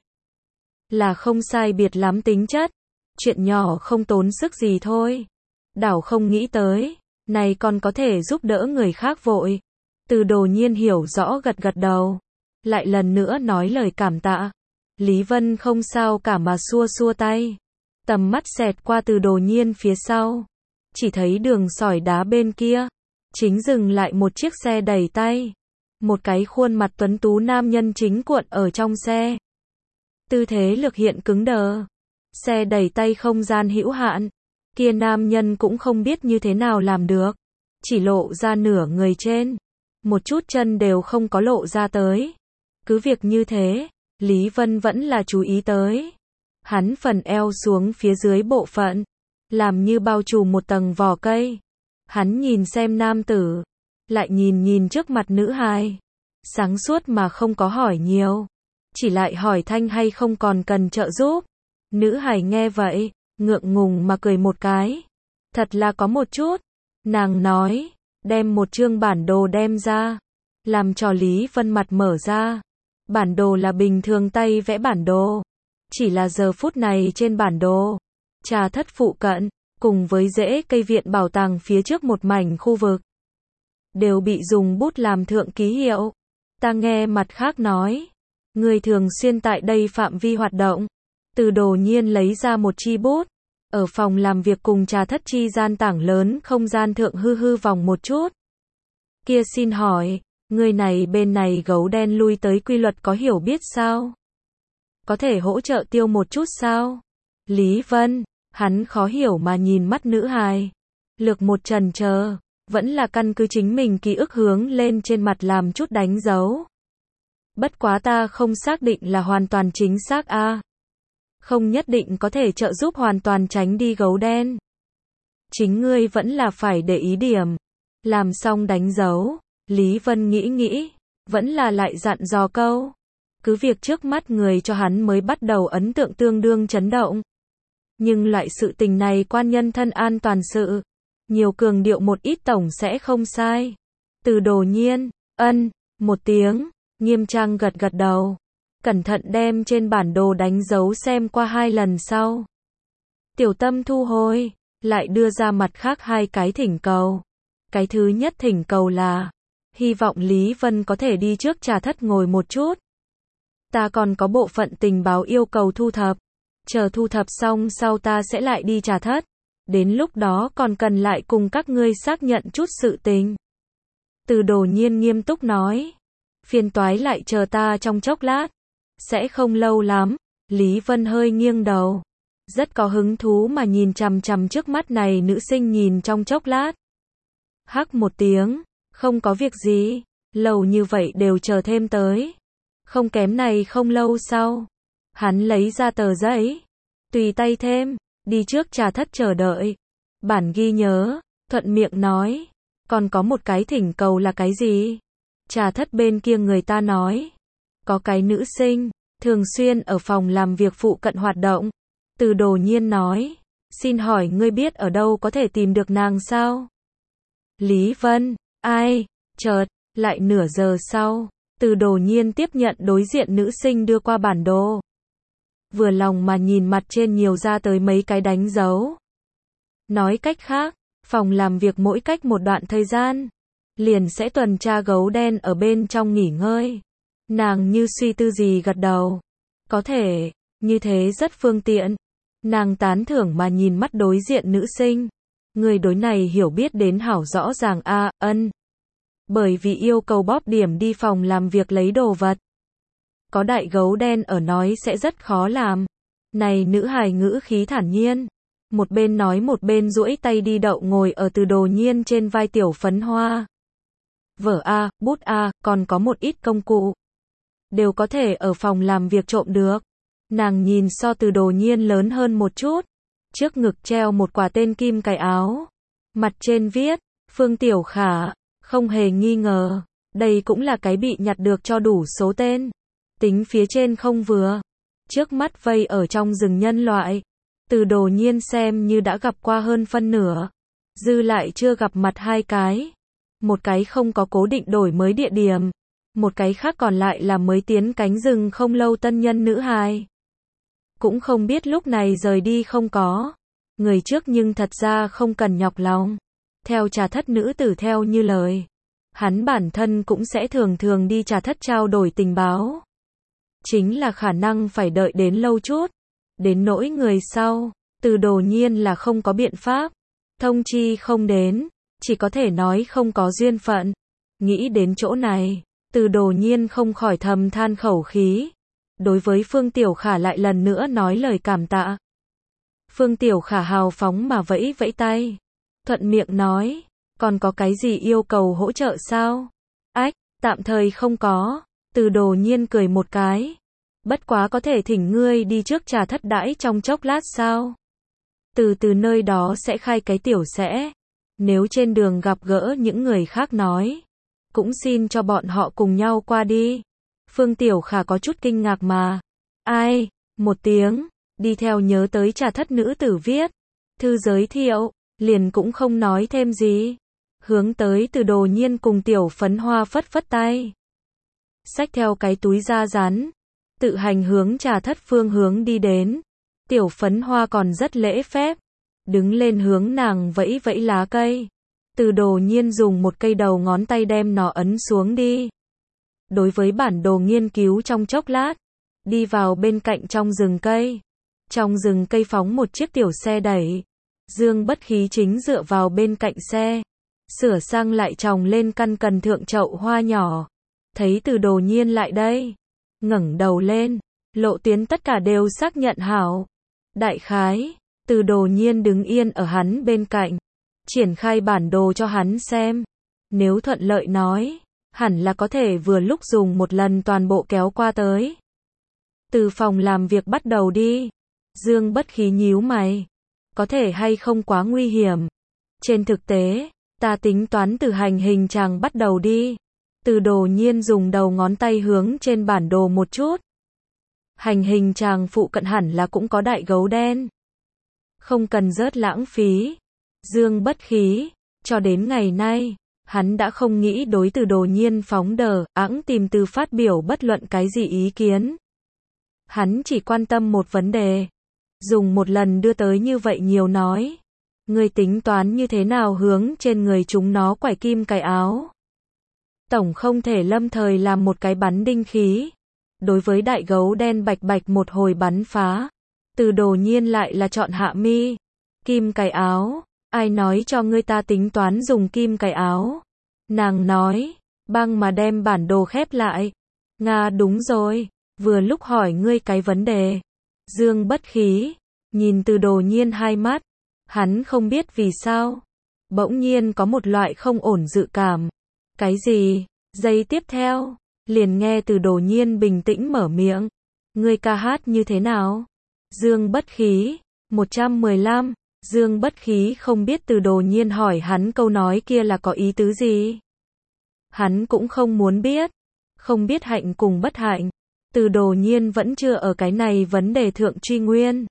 Là không sai biệt lắm tính chất, chuyện nhỏ không tốn sức gì thôi. Đảo không nghĩ tới, này còn có thể giúp đỡ người khác vội. Từ Đồ Nhiên hiểu rõ gật gật đầu, lại lần nữa nói lời cảm tạ. Lý Vân không sao cả mà xua xua tay, tầm mắt xẹt qua Từ Đồ Nhiên phía sau, chỉ thấy đường sỏi đá bên kia chính dừng lại một chiếc xe đẩy tay, một cái khuôn mặt tuấn tú nam nhân chính cuộn ở trong xe, tư thế lực hiện cứng đờ. Xe đẩy tay không gian hữu hạn, kia nam nhân cũng không biết như thế nào làm được, chỉ lộ ra nửa người trên, một chút chân đều không có lộ ra tới. Cứ việc như thế, Lý Vân vẫn là chú ý tới, hắn phần eo xuống phía dưới bộ phận, làm như bao trùm một tầng vỏ cây. Hắn nhìn xem nam tử, lại nhìn nhìn trước mặt nữ hài, sáng suốt mà không có hỏi nhiều, chỉ lại hỏi thanh hay không còn cần trợ giúp. Nữ hài nghe vậy, ngượng ngùng mà cười một cái, thật là có một chút. Nàng nói, đem một chương bản đồ đem ra, làm cho Lý Vân mặt mở ra. Bản đồ là bình thường tay vẽ bản đồ, chỉ là giờ phút này trên bản đồ, Trà Thất phụ cận, cùng với rễ cây viện bảo tàng phía trước một mảnh khu vực, đều bị dùng bút làm thượng ký hiệu. Ta nghe mặt khác nói, người thường xuyên tại đây phạm vi hoạt động. Từ Đồ Nhiên lấy ra một chi bút, ở phòng làm việc cùng Trà Thất chi gian tảng lớn không gian thượng hư vòng một chút. Kia xin hỏi, người này bên này gấu đen lui tới quy luật có hiểu biết sao? Có thể hỗ trợ tiêu một chút sao? Lý Vân, hắn khó hiểu mà nhìn mắt nữ hài, lược một chần chờ, vẫn là căn cứ chính mình ký ức hướng lên trên mặt làm chút đánh dấu. Bất quá ta không xác định là hoàn toàn chính xác không nhất định có thể trợ giúp hoàn toàn tránh đi gấu đen. Chính ngươi vẫn là phải để ý điểm. Làm xong đánh dấu, Lý Vân nghĩ, vẫn là lại dặn dò câu. Cứ việc trước mắt người cho hắn mới bắt đầu ấn tượng tương đương chấn động. Nhưng loại sự tình này quan nhân thân an toàn sự, nhiều cường điệu một ít tổng sẽ không sai. Từ Đồ Nhiên, một tiếng, nghiêm trang gật gật đầu, cẩn thận đem trên bản đồ đánh dấu xem qua 2 lần sau. Tiểu tâm thu hồi, lại đưa ra mặt khác 2 cái thỉnh cầu. Cái thứ nhất thỉnh cầu là, hy vọng Lý Vân có thể đi trước Trà Thất ngồi một chút. Ta còn có bộ phận tình báo yêu cầu thu thập. Chờ thu thập xong sau ta sẽ lại đi Trà Thất. Đến lúc đó còn cần lại cùng các ngươi xác nhận chút sự tình. Từ Đồ Nhiên nghiêm túc nói. Phiền toái lại chờ ta trong chốc lát. Sẽ không lâu lắm. Lý Vân hơi nghiêng đầu. Rất có hứng thú mà nhìn chằm chằm trước mắt này nữ sinh nhìn trong chốc lát. Hắc một tiếng. Không có việc gì. Lâu như vậy đều chờ thêm tới. Không kém này không lâu sau. Hắn lấy ra tờ giấy. Tùy tay thêm. Đi trước Trà Thất chờ đợi. Bản ghi nhớ. Thuận miệng nói. Còn có một cái thỉnh cầu là cái gì? Trà Thất bên kia người ta nói. Có cái nữ sinh. Thường xuyên ở phòng làm việc phụ cận hoạt động. Từ Đồ Nhiên nói. Xin hỏi ngươi biết ở đâu có thể tìm được nàng sao? Lý Vân. Ai? Chợt. Lại nửa giờ sau. Từ Đồ Nhiên tiếp nhận đối diện nữ sinh đưa qua bản đồ. Vừa lòng mà nhìn mặt trên nhiều ra tới mấy cái đánh dấu. Nói cách khác, phòng làm việc mỗi cách một đoạn thời gian, liền sẽ tuần tra gấu đen ở bên trong nghỉ ngơi. Nàng như suy tư gì gật đầu. Có thể, như thế rất phương tiện. Nàng tán thưởng mà nhìn mắt đối diện nữ sinh. Người đối này hiểu biết đến hảo rõ ràng ân. Bởi vì yêu cầu bóp điểm đi phòng làm việc lấy đồ vật. Có đại gấu đen ở nói sẽ rất khó làm. Này nữ hài ngữ khí thản nhiên. Một bên nói một bên duỗi tay đi đậu ngồi ở Từ Đồ Nhiên trên vai Tiểu Phấn Hoa. Vở bút còn có một ít công cụ. Đều có thể ở phòng làm việc trộm được. Nàng nhìn so Từ Đồ Nhiên lớn hơn một chút. Trước ngực treo một quả tên kim cài áo. Mặt trên viết, Phương Tiểu Khả, không hề nghi ngờ. Đây cũng là cái bị nhặt được cho đủ số tên. Tính phía trên không vừa. Trước mắt vây ở trong rừng nhân loại. Từ Đồ Nhiên xem như đã gặp qua hơn phân nửa. Dư lại chưa gặp mặt hai cái. Một cái không có cố định đổi mới địa điểm. Một cái khác còn lại là mới tiến cánh rừng không lâu tân nhân nữ hài. Cũng không biết lúc này rời đi không có. Người trước nhưng thật ra không cần nhọc lòng. Theo Trà Thất nữ tử theo như lời. Hắn bản thân cũng sẽ thường thường đi Trà Thất trao đổi tình báo. Chính là khả năng phải đợi đến lâu chút. Đến nỗi người sau, Từ Đồ Nhiên là không có biện pháp. Thông chi không đến, chỉ có thể nói không có duyên phận. Nghĩ đến chỗ này, Từ Đồ Nhiên không khỏi thầm than khẩu khí. Đối với Phương Tiểu Khả lại lần nữa nói lời cảm tạ. Phương Tiểu Khả hào phóng mà vẫy vẫy tay. Thuận miệng nói, còn có cái gì yêu cầu hỗ trợ sao? Ách, tạm thời không có. Từ Đồ Nhiên cười một cái. Bất quá có thể thỉnh ngươi đi trước Trà Thất đãi trong chốc lát sao? Từ nơi đó sẽ khai cái tiểu sẽ. Nếu trên đường gặp gỡ những người khác nói. Cũng xin cho bọn họ cùng nhau qua đi. Phương Tiểu Khả có chút kinh ngạc mà. Ai? Một tiếng. Đi theo nhớ tới Trà Thất nữ tử viết. Thư giới thiệu. Liền cũng không nói thêm gì. Hướng tới Từ Đồ Nhiên cùng Tiểu Phấn Hoa phất phất tay. Xách theo cái túi da rắn. Tự hành hướng Trà Thất phương hướng đi đến. Tiểu Phấn Hoa còn rất lễ phép. Đứng lên hướng nàng vẫy vẫy lá cây. Từ Đồ Nhiên dùng một cây đầu ngón tay đem nó ấn xuống đi. Đối với bản đồ nghiên cứu trong chốc lát. Đi vào bên cạnh trong rừng cây. Trong rừng cây phóng một chiếc tiểu xe đẩy. Dương Bất Khí chính dựa vào bên cạnh xe. Sửa sang lại trồng lên căn cần thượng chậu hoa nhỏ. Thấy Từ Đồ Nhiên lại đây. Ngẩng đầu lên. Lộ tuyến tất cả đều xác nhận hảo. Đại khái. Từ Đồ Nhiên đứng yên ở hắn bên cạnh. Triển khai bản đồ cho hắn xem. Nếu thuận lợi nói. Hẳn là có thể vừa lúc dùng một lần toàn bộ kéo qua tới. Từ phòng làm việc bắt đầu đi. Dương Bất Khí nhíu mày. Có thể hay không quá nguy hiểm. Trên thực tế, ta tính toán từ hành hình tràng bắt đầu đi. Từ Đồ Nhiên dùng đầu ngón tay hướng trên bản đồ một chút. Hành hình tràng phụ cận hẳn là cũng có đại gấu đen. Không cần rớt lãng phí. Dương Bất Khí, cho đến ngày nay, hắn đã không nghĩ đối Từ Đồ Nhiên phóng đờ, ẵng tìm từ phát biểu bất luận cái gì ý kiến. Hắn chỉ quan tâm một vấn đề. Dùng một lần đưa tới như vậy nhiều nói. Ngươi tính toán như thế nào hướng trên người chúng nó quải kim cài áo. Tổng không thể lâm thời làm một cái bắn đinh khí. đối với đại gấu đen bạch bạch một hồi bắn phá. Từ Đồ Nhiên lại là chọn Hạ Mi. Kim cài áo, ai nói cho ngươi ta tính toán dùng kim cài áo? Nàng nói, băng mà đem bản đồ khép lại. Nga đúng rồi, vừa lúc hỏi ngươi cái vấn đề. Dương Bất Khí, nhìn Từ Đồ Nhiên hai mắt, hắn không biết vì sao. Bỗng nhiên có một loại không ổn dự cảm. Cái gì? Giây tiếp theo, liền nghe Từ Đồ Nhiên bình tĩnh mở miệng. Ngươi ca hát như thế nào? Dương Bất Khí, 115, Dương Bất Khí không biết Từ Đồ Nhiên hỏi hắn câu nói kia là có ý tứ gì. Hắn cũng không muốn biết. Không biết hạnh cùng bất hạnh. Từ Đồ Nhiên vẫn chưa ở cái này vấn đề thượng truy nguyên.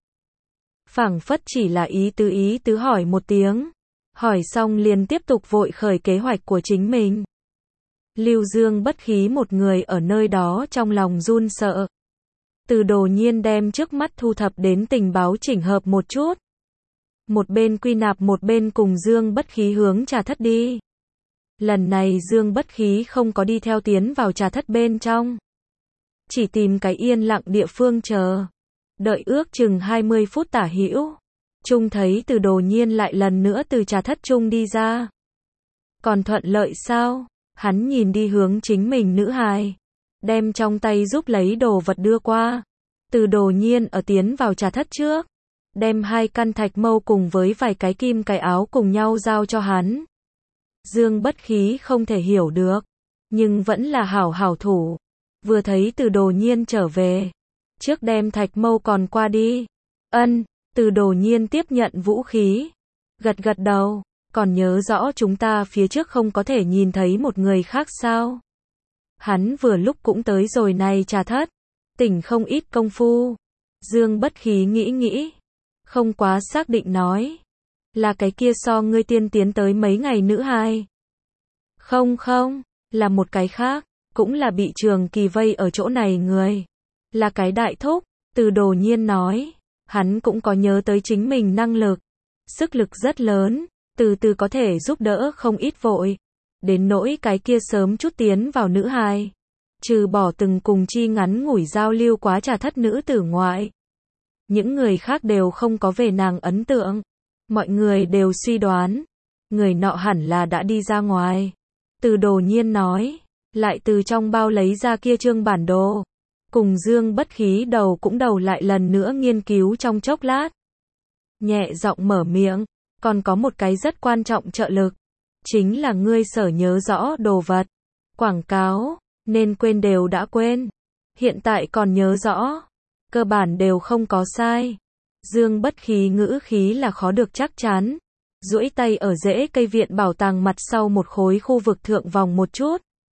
Phảng phất chỉ là ý tứ hỏi một tiếng. Hỏi xong liền tiếp tục vội khởi kế hoạch của chính mình. Lưu Dương Bất Khí một người ở nơi đó trong lòng run sợ. Từ Đồ Nhiên đem trước mắt thu thập đến tình báo chỉnh hợp một chút. Một bên quy nạp một bên cùng Dương Bất Khí hướng trà thất đi. Lần này Dương Bất Khí không có đi theo tiến vào trà thất bên trong. Chỉ tìm cái yên lặng địa phương chờ. Đợi ước chừng 20 phút tả hữu. Trung thấy Từ Đồ Nhiên lại lần nữa từ trà thất trung đi ra. Còn thuận lợi sao? Hắn nhìn đi hướng chính mình nữ hài. Đem trong tay giúp lấy đồ vật đưa qua. Từ Đồ Nhiên ở tiến vào trà thất trước. Đem 2 căn thạch mâu cùng với vài cái kim cài áo cùng nhau giao cho hắn. Dương Bất Khí không thể hiểu được. Nhưng vẫn là hảo thủ. Vừa thấy Từ Đồ Nhiên trở về. Trước đem thạch mâu còn qua đi. Ân, Từ Đồ Nhiên tiếp nhận vũ khí. Gật đầu. Còn nhớ rõ chúng ta phía trước không có thể nhìn thấy một người khác sao? Hắn vừa lúc cũng tới rồi này trà thất. Tỉnh không ít công phu. Dương Bất Khí nghĩ. Không quá xác định nói. Là cái kia so ngươi tiên tiến tới mấy ngày nữ hài. Không, là một cái khác. Cũng là bị Trường Kỳ vây ở chỗ này người. Là cái đại thúc. Từ Đồ Nhiên nói. Hắn cũng có nhớ tới chính mình năng lực. Sức lực rất lớn. Từ từ có thể giúp đỡ không ít vội. Đến nỗi cái kia sớm chút tiến vào nữ hài. Trừ bỏ từng cùng chi ngắn ngủi giao lưu quá trà thất nữ tử ngoại. Những người khác đều không có về nàng ấn tượng. Mọi người đều suy đoán. Người nọ hẳn là đã đi ra ngoài. Từ Đồ Nhiên nói. Lại từ trong bao lấy ra kia trương bản đồ. Cùng Dương Bất Khí đầu lại lần nữa nghiên cứu trong chốc lát. Nhẹ giọng mở miệng. Còn có một cái rất quan trọng trợ lực. Chính là ngươi sở nhớ rõ đồ vật. Quảng cáo. Nên quên đều đã quên. Hiện tại còn nhớ rõ. Cơ bản đều không có sai. Dương Bất Khí ngữ khí là khó được chắc chắn. Duỗi tay ở rễ cây viện bảo tàng mặt sau một khối khu vực thượng vòng một chút.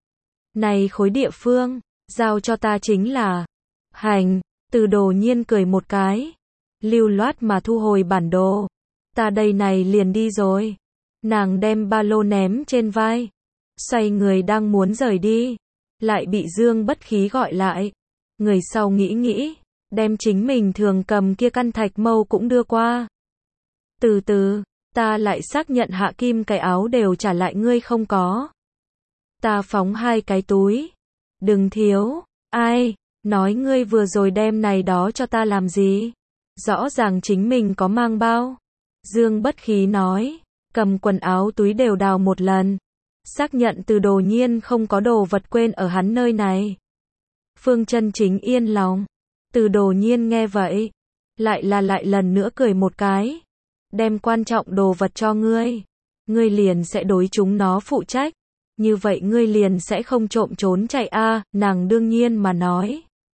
Này khối địa phương. Giao cho ta chính là. Hành. Từ Đồ Nhiên cười một cái. Lưu loát mà thu hồi bản đồ. Ta đây này liền đi rồi. Nàng đem ba lô ném trên vai. Xoay người đang muốn rời đi. Lại bị Dương Bất Khí gọi lại. Người sau nghĩ. Đem chính mình thường cầm kia căn thạch mâu cũng đưa qua. Từ từ. Ta lại xác nhận hạ kim cái áo đều trả lại ngươi không có. Ta phóng 2 cái túi. Đừng thiếu. Ai. Nói ngươi vừa rồi đem này đó cho ta làm gì. Rõ ràng chính mình có mang bao. Dương Bất Khí nói. Cầm quần áo túi đều đào một lần. Xác nhận Từ Đồ Nhiên không có đồ vật quên ở hắn nơi này. Phương Chân Chính yên lòng. Từ Đồ Nhiên nghe vậy. Lại lần nữa cười một cái. Đem quan trọng đồ vật cho ngươi. Ngươi liền sẽ đối chúng nó phụ trách. Như vậy ngươi liền sẽ không trộm trốn chạy a. Nàng đương nhiên mà nói.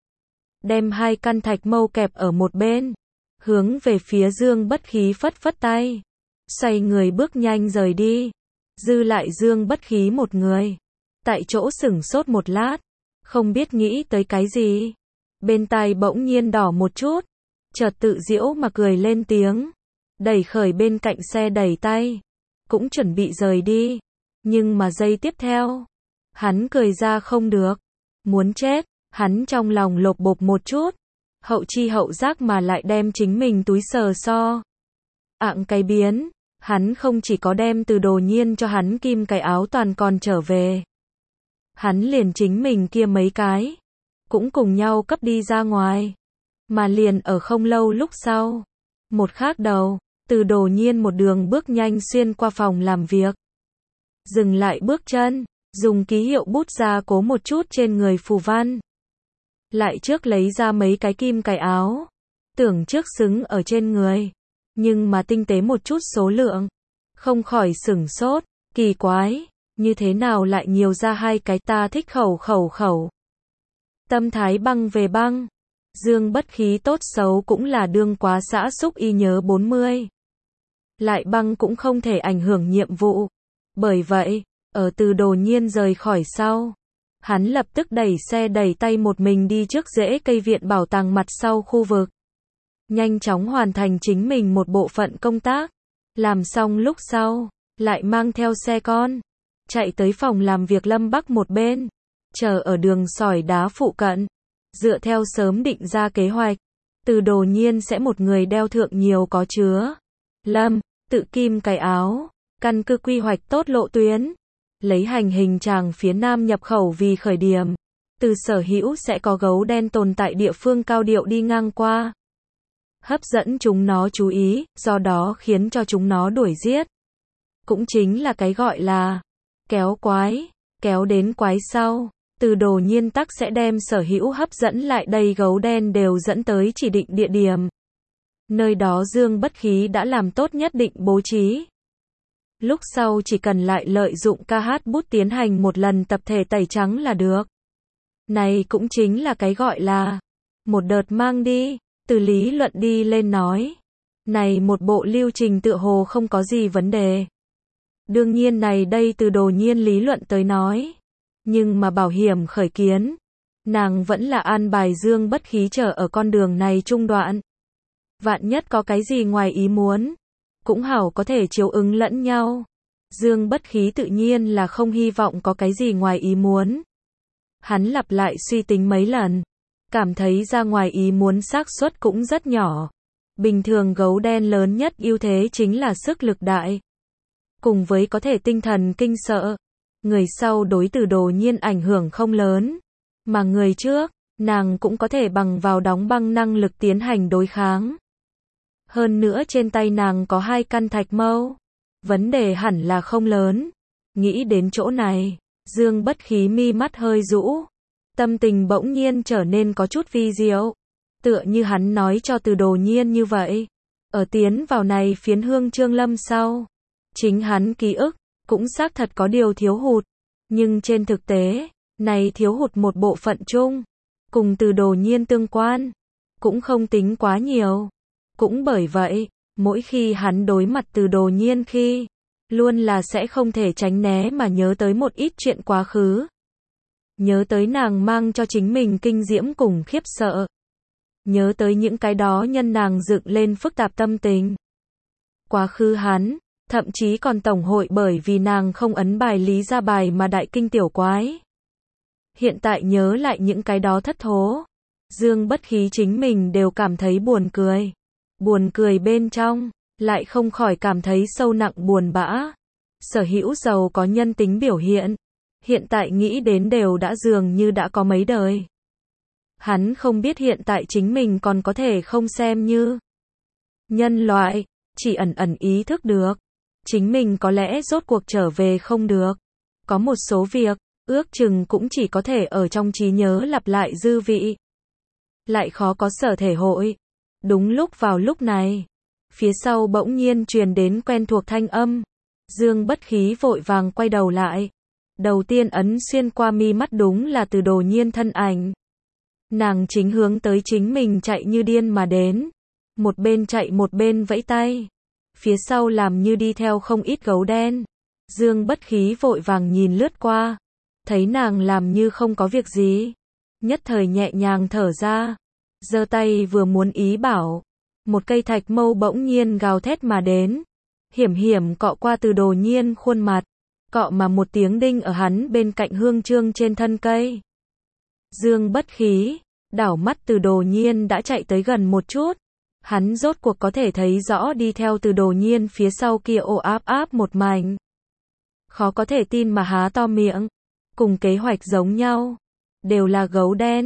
Đem 2 căn thạch mâu kẹp ở một bên. Hướng về phía Dương Bất Khí phất tay. Xoay người bước nhanh rời đi. Dư lại Dương Bất Khí một người. Tại chỗ sửng sốt một lát. Không biết nghĩ tới cái gì. Bên tai bỗng nhiên đỏ một chút. Chợt tự giễu mà cười lên tiếng. Đẩy khởi bên cạnh xe đẩy tay. Cũng chuẩn bị rời đi. Nhưng mà giây tiếp theo. Hắn cười ra không được. Muốn chết. Hắn trong lòng lột bột một chút. Hậu chi hậu giác mà lại đem chính mình túi sờ so. Ạng cái biến. Hắn không chỉ có đem Từ Đồ Nhiên cho hắn kim cái áo toàn còn trở về. Hắn liền chính mình kia mấy cái. cũng cùng nhau cấp đi ra ngoài. Mà liền ở không lâu lúc sau, một khác đầu, Từ Đồ Nhiên một đường bước nhanh xuyên qua phòng làm việc. Dừng lại bước chân, dùng ký hiệu bút ra cố một chút trên người phù văn. Lại trước lấy ra mấy cái kim cài áo, tưởng trước xứng ở trên người, nhưng mà tinh tế một chút số lượng, không khỏi sửng sốt, kỳ quái, như thế nào lại nhiều ra hai cái ta thích khẩu. Tâm thái băng về băng, Dương Bất Khí tốt xấu cũng là đương quá xã xúc y nhớ 40. Lại băng cũng không thể ảnh hưởng nhiệm vụ. Bởi vậy, ở Từ Đồ Nhiên rời khỏi sau, hắn lập tức đẩy xe đẩy tay một mình đi trước rễ cây viện bảo tàng mặt sau khu vực. Nhanh chóng hoàn thành chính mình một bộ phận công tác. Làm xong lúc sau, lại mang theo xe con, chạy tới phòng làm việc Lâm Bắc một bên, chờ ở đường sỏi đá phụ cận. Dựa theo sớm định ra kế hoạch, Từ Đồ Nhiên sẽ một người đeo thượng nhiều có chứa Lâm, tự kim cài áo, căn cứ quy hoạch tốt lộ tuyến, lấy hành hình tràng phía nam nhập khẩu vì khởi điểm. Từ sở hữu sẽ có gấu đen tồn tại địa phương cao điệu đi ngang qua, hấp dẫn chúng nó chú ý, do đó khiến cho chúng nó đuổi giết. Cũng chính là cái gọi là kéo quái, kéo đến quái sau. Từ Đồ Nhiên tắc sẽ đem sở hữu hấp dẫn lại đây gấu đen đều dẫn tới chỉ định địa điểm. Nơi đó Dương Bất Khí đã làm tốt nhất định bố trí. Lúc sau chỉ cần lại lợi dụng ca hát bút tiến hành một lần tập thể tẩy trắng là được. Này cũng chính là cái gọi là một đợt mang đi. Từ lý luận đi lên nói, này một bộ lưu trình tựa hồ không có gì vấn đề. Đương nhiên này đây Từ Đồ Nhiên lý luận tới nói. Nhưng mà bảo hiểm khởi kiến, nàng vẫn là an bài Dương Bất Khí chờ ở con đường này trung đoạn. Vạn nhất có cái gì ngoài ý muốn, cũng hảo có thể chiếu ứng lẫn nhau. Dương Bất Khí tự nhiên là không hy vọng có cái gì ngoài ý muốn. Hắn lặp lại suy tính mấy lần, cảm thấy ra ngoài ý muốn xác suất cũng rất nhỏ. Bình thường gấu đen lớn nhất ưu thế chính là sức lực đại, cùng với có thể tinh thần kinh sợ. Người sau đối Từ Đồ Nhiên ảnh hưởng không lớn, mà người trước, nàng cũng có thể bằng vào đóng băng năng lực tiến hành đối kháng. Hơn nữa trên tay nàng có 2 căn thạch mâu, vấn đề hẳn là không lớn. Nghĩ đến chỗ này, Dương Bất Khí mi mắt hơi rũ, tâm tình bỗng nhiên trở nên có chút vi diệu. Tựa như hắn nói cho Từ Đồ Nhiên như vậy, ở tiến vào này phiến Hương Trương Lâm sau, chính hắn ký ức cũng xác thật có điều thiếu hụt, nhưng trên thực tế, này thiếu hụt một bộ phận chung, cùng Từ Đồ Nhiên tương quan, cũng không tính quá nhiều. Cũng bởi vậy, mỗi khi hắn đối mặt Từ Đồ Nhiên khi, luôn là sẽ không thể tránh né mà nhớ tới một ít chuyện quá khứ. Nhớ tới nàng mang cho chính mình kinh diễm cùng khiếp sợ. Nhớ tới những cái đó nhân nàng dựng lên phức tạp tâm tình. Quá khứ hắn, thậm chí còn tổng hội bởi vì nàng không ấn bài lý ra bài mà đại kinh tiểu quái. Hiện tại nhớ lại những cái đó thất thố, Dương Bất Khí chính mình đều cảm thấy buồn cười. Buồn cười bên trong, lại không khỏi cảm thấy sâu nặng buồn bã. Sở hữu giàu có nhân tính biểu hiện tại nghĩ đến đều đã dường như đã có mấy đời. Hắn không biết hiện tại chính mình còn có thể không xem như nhân loại, chỉ ẩn ý thức được. Chính mình có lẽ rốt cuộc trở về không được. Có một số việc, ước chừng cũng chỉ có thể ở trong trí nhớ lặp lại dư vị. Lại khó có sở thể hội. Đúng lúc vào lúc này, phía sau bỗng nhiên truyền đến quen thuộc thanh âm. Dương Bất Khí vội vàng quay đầu lại. Đầu tiên ấn xuyên qua mi mắt đúng là Từ Đồ Nhiên thân ảnh. Nàng chính hướng tới chính mình chạy như điên mà đến. Một bên chạy một bên vẫy tay. Phía sau làm như đi theo không ít gấu đen. Dương Bất Khí vội vàng nhìn lướt qua. Thấy nàng làm như không có việc gì. Nhất thời nhẹ nhàng thở ra. Giơ tay vừa muốn ý bảo. Một cây thạch mâu bỗng nhiên gào thét mà đến. Hiểm cọ qua Từ Đồ Nhiên khuôn mặt. Cọ mà một tiếng đinh ở hắn bên cạnh Hương Trương trên thân cây. Dương Bất Khí, đảo mắt Từ Đồ Nhiên đã chạy tới gần một chút. Hắn rốt cuộc có thể thấy rõ đi theo Từ Đồ Nhiên phía sau kia ồ áp một mảnh. Khó có thể tin mà há to miệng. Cùng kế hoạch giống nhau. Đều là gấu đen.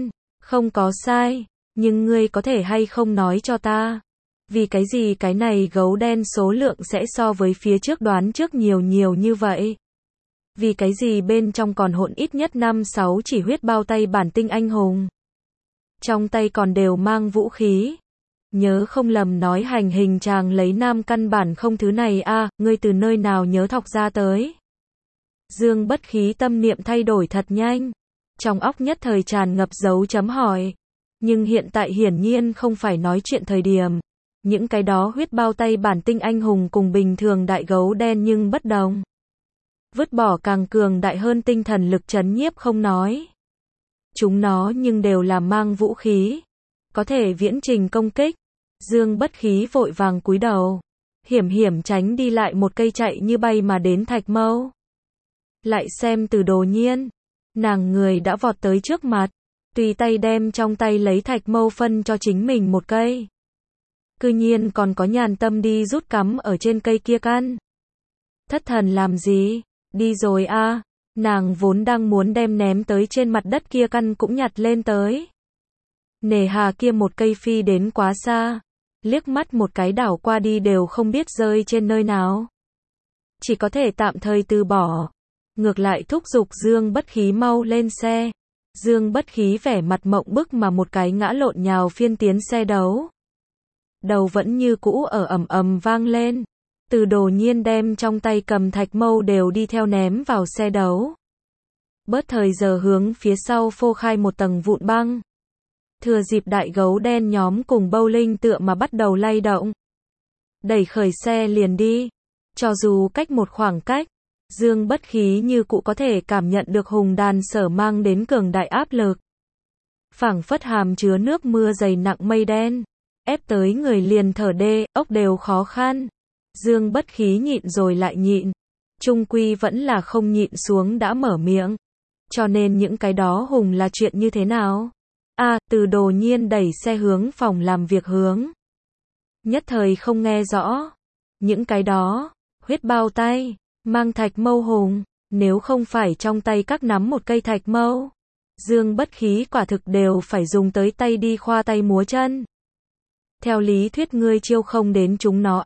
Không có sai, nhưng ngươi có thể hay không nói cho ta, vì cái gì cái này gấu đen số lượng sẽ so với phía trước đoán trước nhiều như vậy? Vì cái gì bên trong còn hỗn ít nhất 5-6 chỉ huyết bao tay bản tinh anh hùng? Trong tay còn đều mang vũ khí. Nhớ không lầm nói hành hình chàng lấy nam căn bản không thứ này a, ngươi từ nơi nào nhớ thọc ra tới? Dương Bất Khí tâm niệm thay đổi thật nhanh. Trong óc nhất thời tràn ngập dấu chấm hỏi. Nhưng hiện tại hiển nhiên không phải nói chuyện thời điểm. Những cái đó huyết bao tay bản tinh anh hùng cùng bình thường đại gấu đen nhưng bất đồng. Vứt bỏ càng cường đại hơn tinh thần lực trấn nhiếp không nói. Chúng nó nhưng đều là mang vũ khí. Có thể viễn trình công kích. Dương Bất Khí vội vàng cúi đầu. Hiểm tránh đi lại một cây chạy như bay mà đến Thạch Mâu. Lại xem Từ Đồ Nhiên. Nàng người đã vọt tới trước mặt. Tùy tay đem trong tay lấy Thạch Mâu phân cho chính mình một cây. Cư nhiên còn có nhàn tâm đi rút cắm ở trên cây kia căn. Thất thần làm gì? Đi rồi a. Nàng vốn đang muốn đem ném tới trên mặt đất kia căn cũng nhặt lên tới. Nề hà kia một cây phi đến quá xa. Liếc mắt một cái đảo qua đi đều không biết rơi trên nơi nào. Chỉ có thể tạm thời từ bỏ. Ngược lại thúc giục Dương Bất Khí mau lên xe. Dương Bất Khí vẻ mặt mộng bức mà một cái ngã lộn nhào phiên tiến xe đấu. Đầu vẫn như cũ ở ầm vang lên. Từ Đồ Nhiên đem trong tay cầm Thạch Mâu đều đi theo ném vào xe đấu. Bớt thời giờ hướng phía sau phô khai một tầng vụn băng. Thừa dịp đại gấu đen nhóm cùng bowling tựa mà bắt đầu lay động. Đẩy khởi xe liền đi. Cho dù cách một khoảng cách, Dương Bất Khí như cụ có thể cảm nhận được hùng đàn sở mang đến cường đại áp lực. Phảng phất hàm chứa nước mưa dày nặng mây đen. Ép tới người liền thở đê, ốc đều khó khăn. Dương Bất Khí nhịn rồi lại nhịn. Trung quy vẫn là không nhịn xuống đã mở miệng. Cho nên những cái đó hùng là chuyện như thế nào? Từ Đồ Nhiên đẩy xe hướng phòng làm việc hướng. Nhất thời không nghe rõ. Những cái đó, huyết bao tay, mang Thạch Mâu hùng, nếu không phải trong tay các nắm một cây Thạch Mâu. Dương Bất Khí quả thực đều phải dùng tới tay đi khoa tay múa chân. Theo lý thuyết ngươi chiêu không đến chúng nó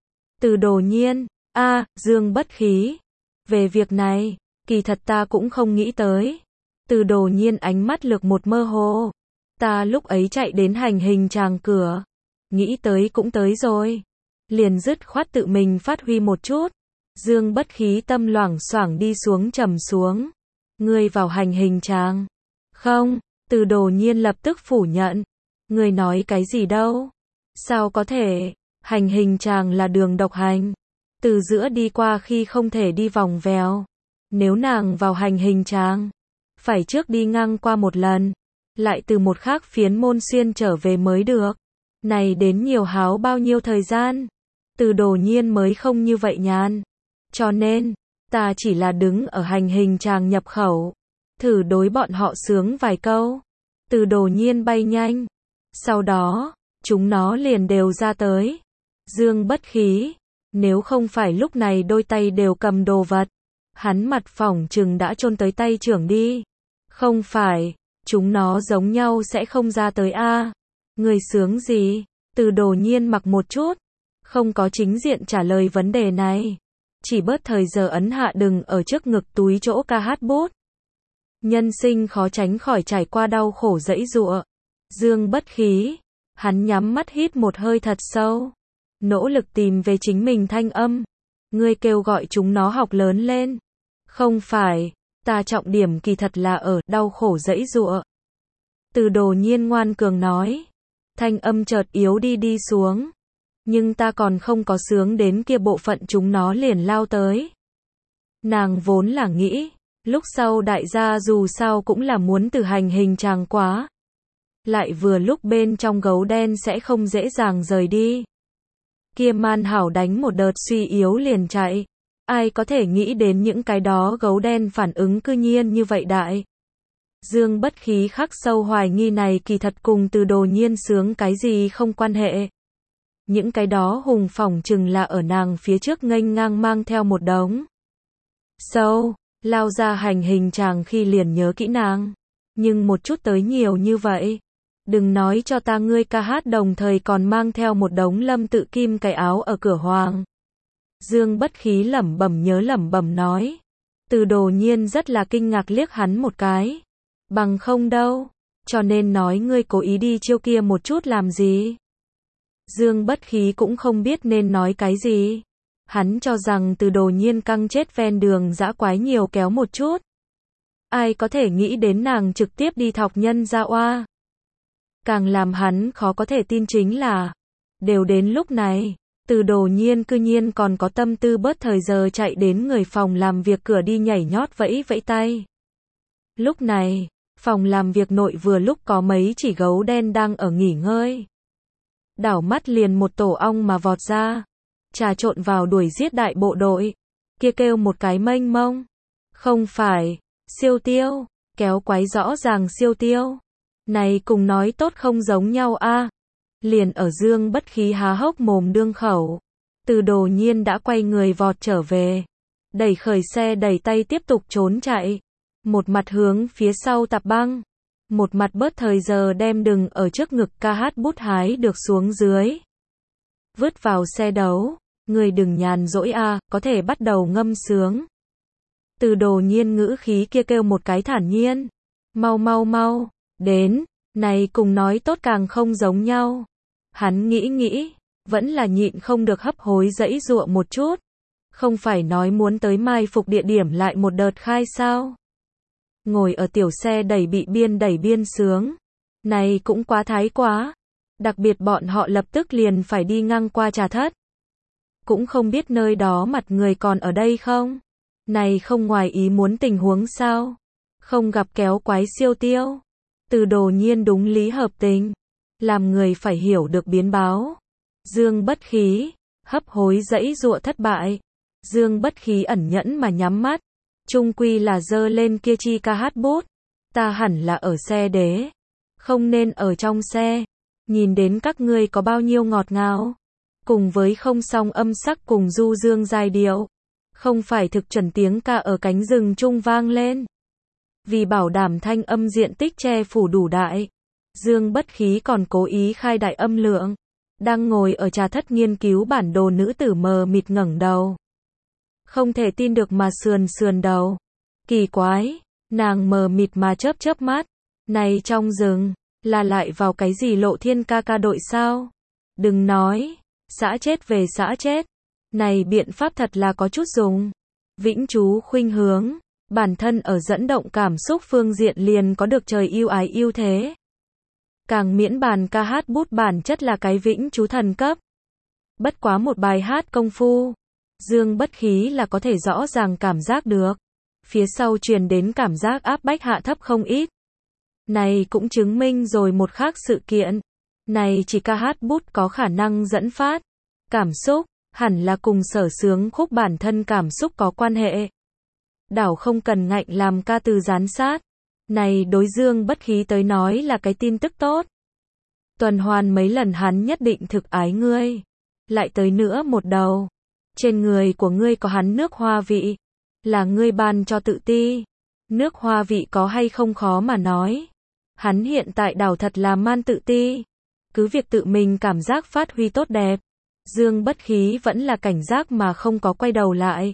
Từ Đồ Nhiên, Dương Bất Khí. Về việc này, kỳ thật ta cũng không nghĩ tới. Từ Đồ Nhiên ánh mắt lược một mơ hồ. Ta lúc ấy chạy đến hành hình chàng cửa. Nghĩ tới cũng tới rồi. Liền dứt khoát tự mình phát huy một chút. Dương Bất Khí tâm loảng xoảng đi xuống trầm xuống. Ngươi vào hành hình chàng. Không, Từ Đồ Nhiên lập tức phủ nhận. Ngươi nói cái gì đâu? Sao có thể? Hành hình chàng là đường độc hành. Từ giữa đi qua khi không thể đi vòng vèo. Nếu nàng vào hành hình chàng, phải trước đi ngang qua một lần. Lại từ một khác phiến môn xuyên trở về mới được. Này đến nhiều háo bao nhiêu thời gian. Từ Đồ Nhiên mới không như vậy nhàn. Cho nên, ta chỉ là đứng ở hành hình chàng nhập khẩu. Thử đối bọn họ sướng vài câu. Từ Đồ Nhiên bay nhanh. Sau đó, chúng nó liền đều ra tới. Dương Bất Khí. Nếu không phải lúc này đôi tay đều cầm đồ vật. Hắn mặt phỏng chừng đã chôn tới tay trưởng đi. Không phải. Chúng nó giống nhau sẽ không ra tới Người sướng gì? Từ Đồ Nhiên mặc một chút. Không có chính diện trả lời vấn đề này. Chỉ bớt thời giờ ấn hạ đừng ở trước ngực túi chỗ ca hát bút. Nhân sinh khó tránh khỏi trải qua đau khổ dẫy dụa. Dương Bất Khí. Hắn nhắm mắt hít một hơi thật sâu. Nỗ lực tìm về chính mình thanh âm. Ngươi kêu gọi chúng nó học lớn lên. Không phải. Ta trọng điểm kỳ thật là ở đau khổ dẫy dụa. Từ Đồ Nhiên ngoan cường nói. Thanh âm chợt yếu đi xuống. Nhưng ta còn không có sướng đến kia bộ phận chúng nó liền lao tới. Nàng vốn là nghĩ. Lúc sau đại gia dù sao cũng là muốn từ hành hình chàng quá. Lại vừa lúc bên trong gấu đen sẽ không dễ dàng rời đi. Kia man hảo đánh một đợt suy yếu liền chạy. Ai có thể nghĩ đến những cái đó gấu đen phản ứng cư nhiên như vậy đại. Dương Bất Khí khắc sâu hoài nghi này kỳ thật cùng Từ Đồ Nhiên sướng cái gì không quan hệ. Những cái đó hùng phỏng chừng là ở nàng phía trước nghênh ngang mang theo một đống. Lao ra hành hình chàng khi liền nhớ kỹ nàng. Nhưng một chút tới nhiều như vậy. Đừng nói cho ta ngươi ca hát đồng thời còn mang theo một đống Lâm Tự Kim cài áo ở cửa hoàng. Dương Bất Khí lẩm bẩm nói. Từ Đồ Nhiên rất là kinh ngạc liếc hắn một cái. Bằng không đâu, cho nên nói ngươi cố ý đi chiêu kia một chút làm gì. Dương Bất Khí cũng không biết nên nói cái gì. Hắn cho rằng Từ Đồ Nhiên căng chết ven đường dã quái nhiều kéo một chút. Ai có thể nghĩ đến nàng trực tiếp đi thọc nhân ra oa. Càng làm hắn khó có thể tin chính là, đều đến lúc này, Từ Đồ Nhiên cư nhiên còn có tâm tư bớt thời giờ chạy đến người phòng làm việc cửa đi nhảy nhót vẫy vẫy tay. Lúc này, phòng làm việc nội vừa lúc có mấy chỉ gấu đen đang ở nghỉ ngơi. Đảo mắt liền một tổ ong mà vọt ra, trà trộn vào đuổi giết đại bộ đội. Kia kêu một cái mênh mông. Không phải, Siêu Tiêu, kéo quái rõ ràng Siêu Tiêu. Này cùng nói tốt không giống nhau a. Liền ở Dương Bất Khí há hốc mồm đương khẩu. Từ Đồ Nhiên đã quay người vọt trở về. Đẩy khởi xe đẩy tay tiếp tục trốn chạy. Một mặt hướng phía sau Tạp Băng. Một mặt bớt thời giờ đem đừng ở trước ngực ca hát bút hái được xuống dưới. Vứt vào xe đấu. Người đừng nhàn rỗi a, có thể bắt đầu ngâm sướng. Từ Đồ Nhiên ngữ khí kia kêu một cái thản nhiên. Mau, đến, này cùng nói tốt càng không giống nhau. Hắn nghĩ, vẫn là nhịn không được hấp hối giãy giụa một chút. Không phải nói muốn tới mai phục địa điểm lại một đợt khai sao. Ngồi ở tiểu xe đẩy biên sướng. Này cũng quá thái quá. Đặc biệt bọn họ lập tức liền phải đi ngang qua Trà Thất. Cũng không biết nơi đó mặt người còn ở đây không? Này không ngoài ý muốn tình huống sao? Không gặp kéo quái Siêu Tiêu. Từ Đồ Nhiên đúng lý hợp tình. Làm người phải hiểu được biến báo. Dương Bất Khí, hấp hối giãy giụa thất bại. Dương Bất Khí ẩn nhẫn mà nhắm mắt. Trung quy là giơ lên kia chi ca hát bút. Ta hẳn là ở xe đế. Không nên ở trong xe. Nhìn đến các ngươi có bao nhiêu ngọt ngào. Cùng với không song âm sắc cùng du dương giai điệu. Không phải thực chuẩn tiếng ca ở cánh rừng trung vang lên. Vì bảo đảm thanh âm diện tích che phủ đủ đại. Dương Bất Khí còn cố ý khai đại âm lượng. Đang ngồi ở Trà Thất nghiên cứu bản đồ nữ tử mờ mịt ngẩng đầu. Không thể tin được mà sườn đầu. Kỳ quái, nàng mờ mịt mà chớp mắt. Này trong rừng, là lại vào cái gì Lộ Thiên ca ca đội sao? Đừng nói, xã chết về xã chết. Này biện pháp thật là có chút dùng. Vĩnh chú khuynh hướng, bản thân ở dẫn động cảm xúc phương diện liền có được trời yêu ái yêu thế. Càng miễn bàn ca hát bút bản chất là cái vĩnh chú thần cấp. Bất quá một bài hát công phu, Dương Bất Khí là có thể rõ ràng cảm giác được. Phía sau truyền đến cảm giác áp bách hạ thấp không ít. Này cũng chứng minh rồi một khác sự kiện. Này chỉ ca hát bút có khả năng dẫn phát. Cảm xúc, hẳn là cùng sở sướng khúc bản thân cảm xúc có quan hệ. Đảo không cần ngạnh làm ca từ gián sát. Này đối Dương Bất Khí tới nói là cái tin tức tốt. Tuần hoàn mấy lần hắn nhất định thực ái ngươi. Lại tới nữa một đầu. Trên người của ngươi có hắn nước hoa vị. Là ngươi ban cho tự ti. Nước hoa vị có hay không khó mà nói. Hắn hiện tại đảo thật là man tự ti. Cứ việc tự mình cảm giác phát huy tốt đẹp. Dương Bất Khí vẫn là cảnh giác mà không có quay đầu lại.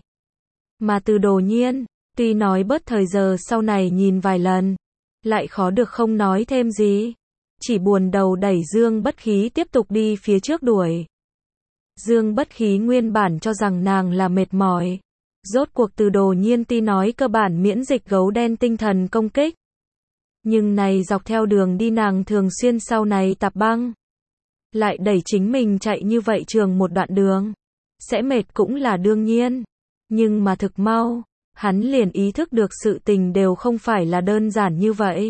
Mà Từ Đồ Nhiên, tuy nói bớt thời giờ sau này nhìn vài lần, lại khó được không nói thêm gì. Chỉ buồn đầu đẩy Dương Bất Khí tiếp tục đi phía trước đuổi. Dương Bất Khí nguyên bản cho rằng nàng là mệt mỏi. Rốt cuộc Từ Đồ Nhiên tuy nói cơ bản miễn dịch gấu đen tinh thần công kích. Nhưng này dọc theo đường đi nàng thường xuyên sau này Tạp Băng. Lại đẩy chính mình chạy như vậy trường một đoạn đường. Sẽ mệt cũng là đương nhiên. Nhưng mà thực mau, hắn liền ý thức được sự tình đều không phải là đơn giản như vậy.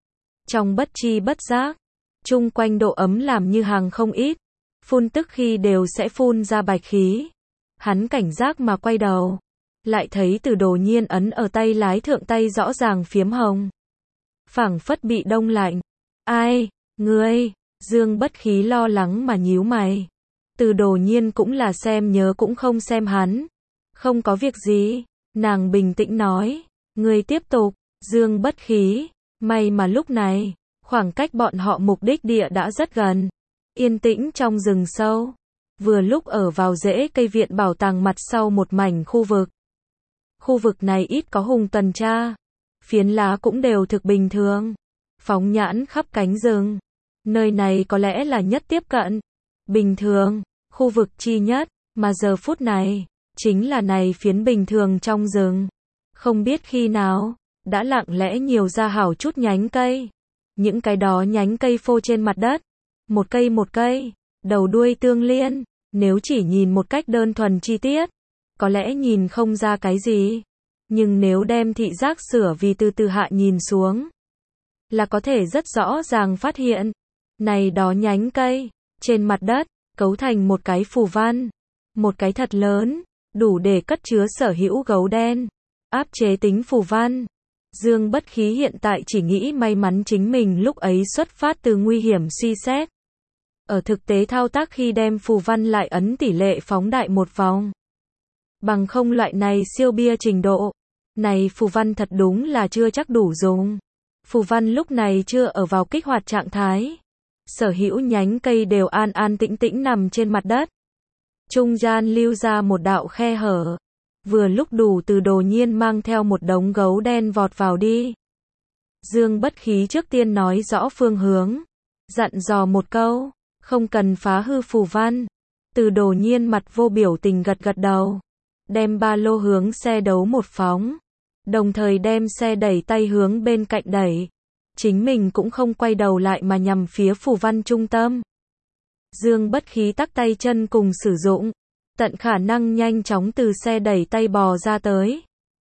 Trong bất tri bất giác, chung quanh độ ấm làm như hàng không ít. Phun tức khi đều sẽ phun ra bạch khí. Hắn cảnh giác mà quay đầu. Lại thấy Từ Đồ Nhiên ấn ở tay lái thượng tay rõ ràng phiếm hồng. Phảng phất bị đông lạnh. Ai, ngươi? Dương Bất Khí lo lắng mà nhíu mày. Từ Đồ Nhiên cũng là xem nhớ cũng không xem hắn. Không có việc gì. Nàng bình tĩnh nói. Ngươi tiếp tục. Dương Bất Khí. May mà lúc này, khoảng cách bọn họ mục đích địa đã rất gần. Yên tĩnh trong rừng sâu. Vừa lúc ở vào rễ cây viện bảo tàng mặt sau một mảnh khu vực. Khu vực này ít có hùng tuần tra. Phiến lá cũng đều thực bình thường. Phóng nhãn khắp cánh rừng. Nơi này có lẽ là nhất tiếp cận. Bình thường, khu vực chi nhất, mà giờ phút này, chính là này phiến bình thường trong rừng. Không biết khi nào, đã lặng lẽ nhiều ra hảo chút nhánh cây. Những cái đó nhánh cây phô trên mặt đất. Một cây, đầu đuôi tương liên. Nếu chỉ nhìn một cách đơn thuần chi tiết, có lẽ nhìn không ra cái gì. Nhưng nếu đem thị giác sửa vì từ từ hạ nhìn xuống, là có thể rất rõ ràng phát hiện. Này đó nhánh cây, trên mặt đất, cấu thành một cái phù văn. Một cái thật lớn, đủ để cất chứa sở hữu gấu đen. Áp chế tính phù văn. Dương Bất Khí hiện tại chỉ nghĩ may mắn chính mình lúc ấy xuất phát từ nguy hiểm suy xét. Ở thực tế thao tác khi đem phù văn lại ấn tỷ lệ phóng đại một vòng. Bằng không loại này siêu bia trình độ. Này phù văn thật đúng là chưa chắc đủ dùng. Phù văn lúc này chưa ở vào kích hoạt trạng thái. Sở hữu nhánh cây đều an an tĩnh tĩnh nằm trên mặt đất. Trung gian lưu ra một đạo khe hở. Vừa lúc đủ từ Đồ Nhiên mang theo một đống gấu đen vọt vào đi. Dương Bất Khí trước tiên nói rõ phương hướng. Dặn dò một câu. Không cần phá hư phù văn. Từ Đồ Nhiên mặt vô biểu tình gật gật đầu. Đem ba lô hướng xe đấu một phóng. Đồng thời đem xe đẩy tay hướng bên cạnh đẩy. Chính mình cũng không quay đầu lại mà nhằm phía phù văn trung tâm. Dương Bất Khí tắc tay chân cùng sử dụng. Tận khả năng nhanh chóng từ xe đẩy tay bò ra tới.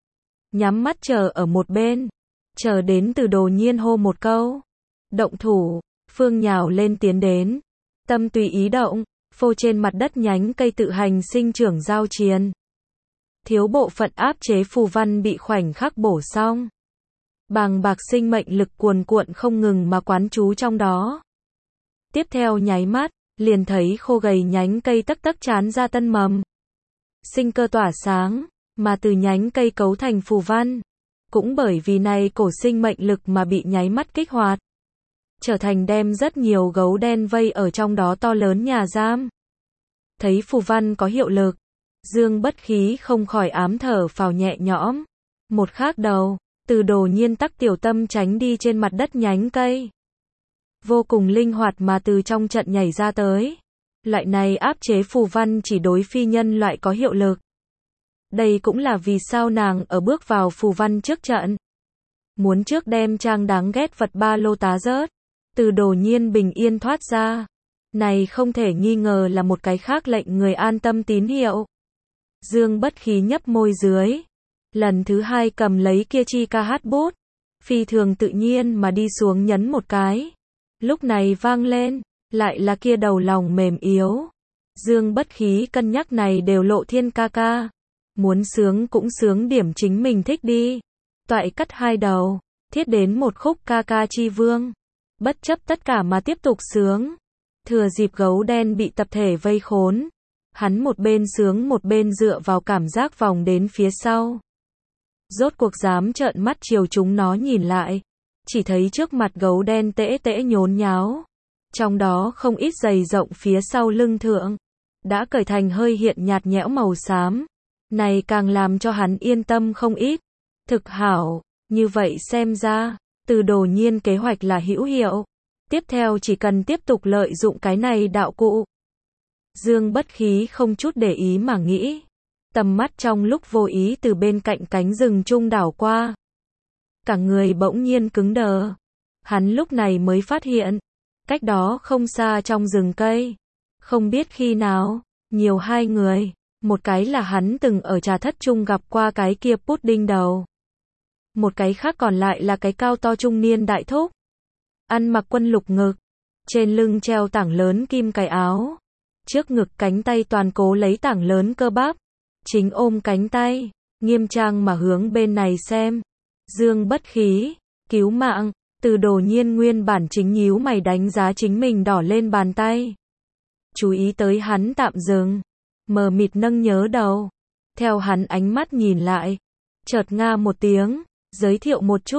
Nhắm mắt chờ ở một bên. Chờ đến Từ Đồ Nhiên hô một câu. Động thủ, Phương nhào lên tiến đến. Tâm tùy ý động, phô trên mặt đất nhánh cây tự hành sinh trưởng giao triền. Thiếu bộ phận áp chế phù văn bị khoảnh khắc bổ xong. Bàng bạc sinh mệnh lực cuồn cuộn không ngừng mà quán trú trong đó. Tiếp theo nháy mắt, liền thấy khô gầy nhánh cây tấc tấc trán ra tân mầm. Sinh cơ tỏa sáng, mà từ nhánh cây cấu thành phù văn. Cũng bởi vì này cổ sinh mệnh lực mà bị nháy mắt kích hoạt. Trở thành đem rất nhiều gấu đen vây ở trong đó to lớn nhà giam. Thấy phù văn có hiệu lực. Dương Bất Khí không khỏi ám thở phào nhẹ nhõm. Một khác đầu, Từ Đồ Nhiên tắc tiểu tâm tránh đi trên mặt đất nhánh cây. Vô cùng linh hoạt mà từ trong trận nhảy ra tới. Loại này áp chế phù văn chỉ đối phi nhân loại có hiệu lực. Đây cũng là vì sao nàng ở bước vào phù văn trước trận. Muốn trước đem trang đáng ghét vật ba lô tá rớt. Từ Đồ Nhiên bình yên thoát ra. Này không thể nghi ngờ là một cái khác lệnh người an tâm tín hiệu. Dương Bất Khí nhấp môi dưới. Lần thứ hai cầm lấy kia chi ca hát bút. Phi thường tự nhiên mà đi xuống nhấn một cái. Lúc này vang lên, lại là kia đầu lòng mềm yếu. Dương Bất Khí cân nhắc này đều Lộ Thiên ca ca. Muốn sướng cũng sướng điểm chính mình thích đi. Toại cắt hai đầu, thiết đến một khúc ca ca chi vương. Bất chấp tất cả mà tiếp tục sướng. Thừa dịp gấu đen bị tập thể vây khốn. Hắn một bên sướng một bên dựa vào cảm giác vòng đến phía sau. Rốt cuộc dám trợn mắt chiều chúng nó nhìn lại. Chỉ thấy trước mặt gấu đen tễ tễ nhốn nháo. Trong đó không ít giày rộng phía sau lưng thượng. Đã cởi thành hơi hiện nhạt nhẽo màu xám. Này càng làm cho hắn yên tâm không ít. Thực hảo, như vậy xem ra, Từ Đồ Nhiên kế hoạch là hữu hiệu. Tiếp theo chỉ cần tiếp tục lợi dụng cái này đạo cụ. Dương Bất Khí không chút để ý mà nghĩ. Tầm mắt trong lúc vô ý từ bên cạnh cánh rừng trung đảo qua. Cả người bỗng nhiên cứng đờ. Hắn lúc này mới phát hiện. Cách đó không xa trong rừng cây. Không biết khi nào, nhiều hai người. Một cái là hắn từng ở trà thất trung gặp qua cái kia pudding đầu. Một cái khác còn lại là cái cao to trung niên đại thúc. Ăn mặc quân lục ngực. Trên lưng treo tảng lớn kim cài áo. Trước ngực cánh tay toàn cố lấy tảng lớn cơ bắp. Chính ôm cánh tay. Nghiêm trang mà hướng bên này xem. Dương Bất Khí. Cứu mạng. Từ Đồ Nhiên nguyên bản chính nhíu mày đánh giá chính mình đỏ lên bàn tay. Chú ý tới hắn tạm dừng. Mờ mịt nâng nhớ đầu. Theo hắn ánh mắt nhìn lại. Chợt nga một tiếng. Giới thiệu một chút.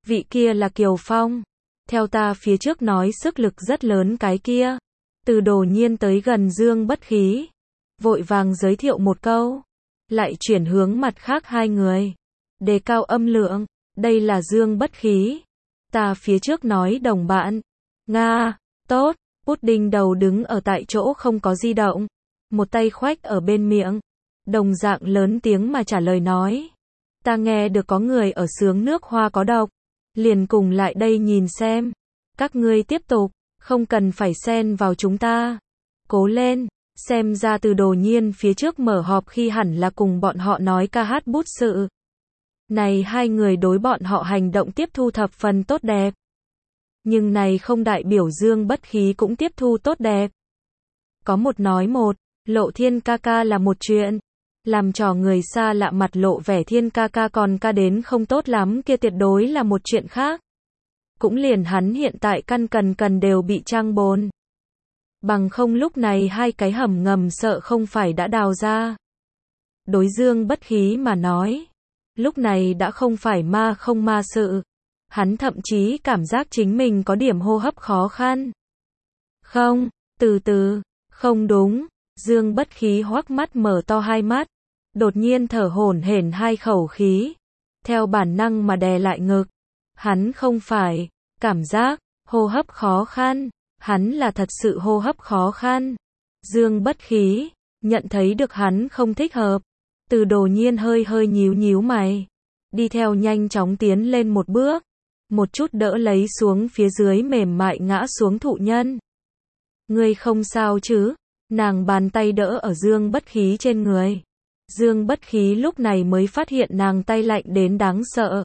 Vị kia là Kiều Phong. Theo ta phía trước nói sức lực rất lớn cái kia. Từ Đồ Nhiên tới gần Dương Bất Khí. Vội vàng giới thiệu một câu. Lại chuyển hướng mặt khác hai người. Đề cao âm lượng. Đây là Dương Bất Khí. Ta phía trước nói đồng bạn. Nga, tốt. Pudding đầu đứng ở tại chỗ không có di động. Một tay khoách ở bên miệng. Đồng dạng lớn tiếng mà trả lời nói. Ta nghe được có người ở xướng nước hoa có độc. Liền cùng lại đây nhìn xem. Các ngươi tiếp tục. Không cần phải xen vào chúng ta. Cố lên. Xem ra Từ Đồ Nhiên phía trước mở họp khi hẳn là cùng bọn họ nói ca hát bút sự. Này hai người đối bọn họ hành động tiếp thu thập phần tốt đẹp. Nhưng này không đại biểu Dương Bất Khí cũng tiếp thu tốt đẹp. Có một nói một, Lộ Thiên ca ca là một chuyện. Làm trò người xa lạ mặt lộ vẻ Thiên ca ca còn ca đến không tốt lắm kia tuyệt đối là một chuyện khác. Cũng liền hắn hiện tại căn cần đều bị trang bồn. Bằng không lúc này hai cái hầm ngầm sợ không phải đã đào ra. Đối Dương Bất Khí mà nói. Lúc này đã không phải ma không ma sự. Hắn thậm chí cảm giác chính mình có điểm hô hấp khó khăn. Không, từ từ, không đúng. Dương Bất Khí hoắc mắt mở to hai mắt. Đột nhiên thở hổn hển hai khẩu khí. Theo bản năng mà đè lại ngực. Hắn không phải, cảm giác, hô hấp khó khăn. Hắn là thật sự hô hấp khó khăn. Dương Bất Khí, nhận thấy được hắn không thích hợp. Từ Đồ Nhiên hơi nhíu mày. Đi theo nhanh chóng tiến lên một bước. Một chút đỡ lấy xuống phía dưới mềm mại ngã xuống thụ nhân. Ngươi không sao chứ? Nàng bàn tay đỡ ở Dương Bất Khí trên người. Dương Bất Khí lúc này mới phát hiện nàng tay lạnh đến đáng sợ.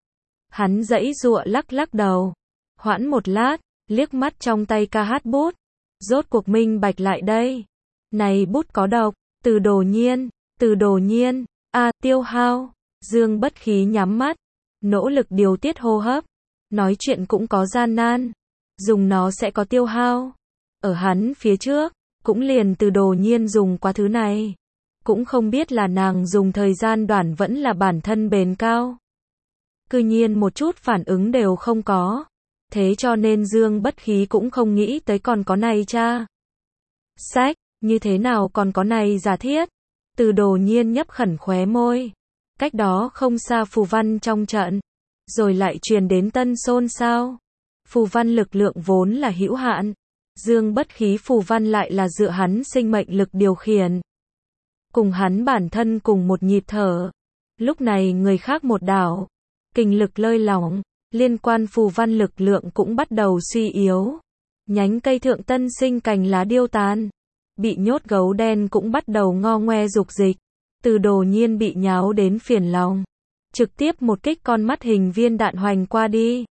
Hắn giãy giụa lắc đầu. Hoãn một lát, liếc mắt trong tay ca hát bút. Rốt cuộc minh bạch lại đây. Này bút có độc. Từ Đồ Nhiên, tiêu hao. Dương Bất Khí nhắm mắt, nỗ lực điều tiết hô hấp. Nói chuyện cũng có gian nan. Dùng nó sẽ có tiêu hao. Ở hắn phía trước, cũng liền Từ Đồ Nhiên dùng qua thứ này. Cũng không biết là nàng dùng thời gian đoạn vẫn là bản thân bền cao. Cư nhiên một chút phản ứng đều không có. Thế cho nên Dương Bất Khí cũng không nghĩ tới còn có này cha. Sách, như thế nào còn có này giả thiết. Từ Đồ Nhiên nhấp khẩn khóe môi. Cách đó không xa phù văn trong trận. Rồi lại truyền đến tân xôn xao. Phù văn lực lượng vốn là hữu hạn. Dương Bất Khí phù văn lại là dựa hắn sinh mệnh lực điều khiển. Cùng hắn bản thân cùng một nhịp thở. Lúc này người khác một đảo. Kình lực lơi lỏng. Liên quan phù văn lực lượng cũng bắt đầu suy yếu. Nhánh cây thượng tân sinh cành lá điêu tàn. Bị nhốt gấu đen cũng bắt đầu ngo ngoe dục dịch. Từ Đồ Nhiên bị nháo đến phiền lòng. Trực tiếp một kích con mắt hình viên đạn hoành qua đi.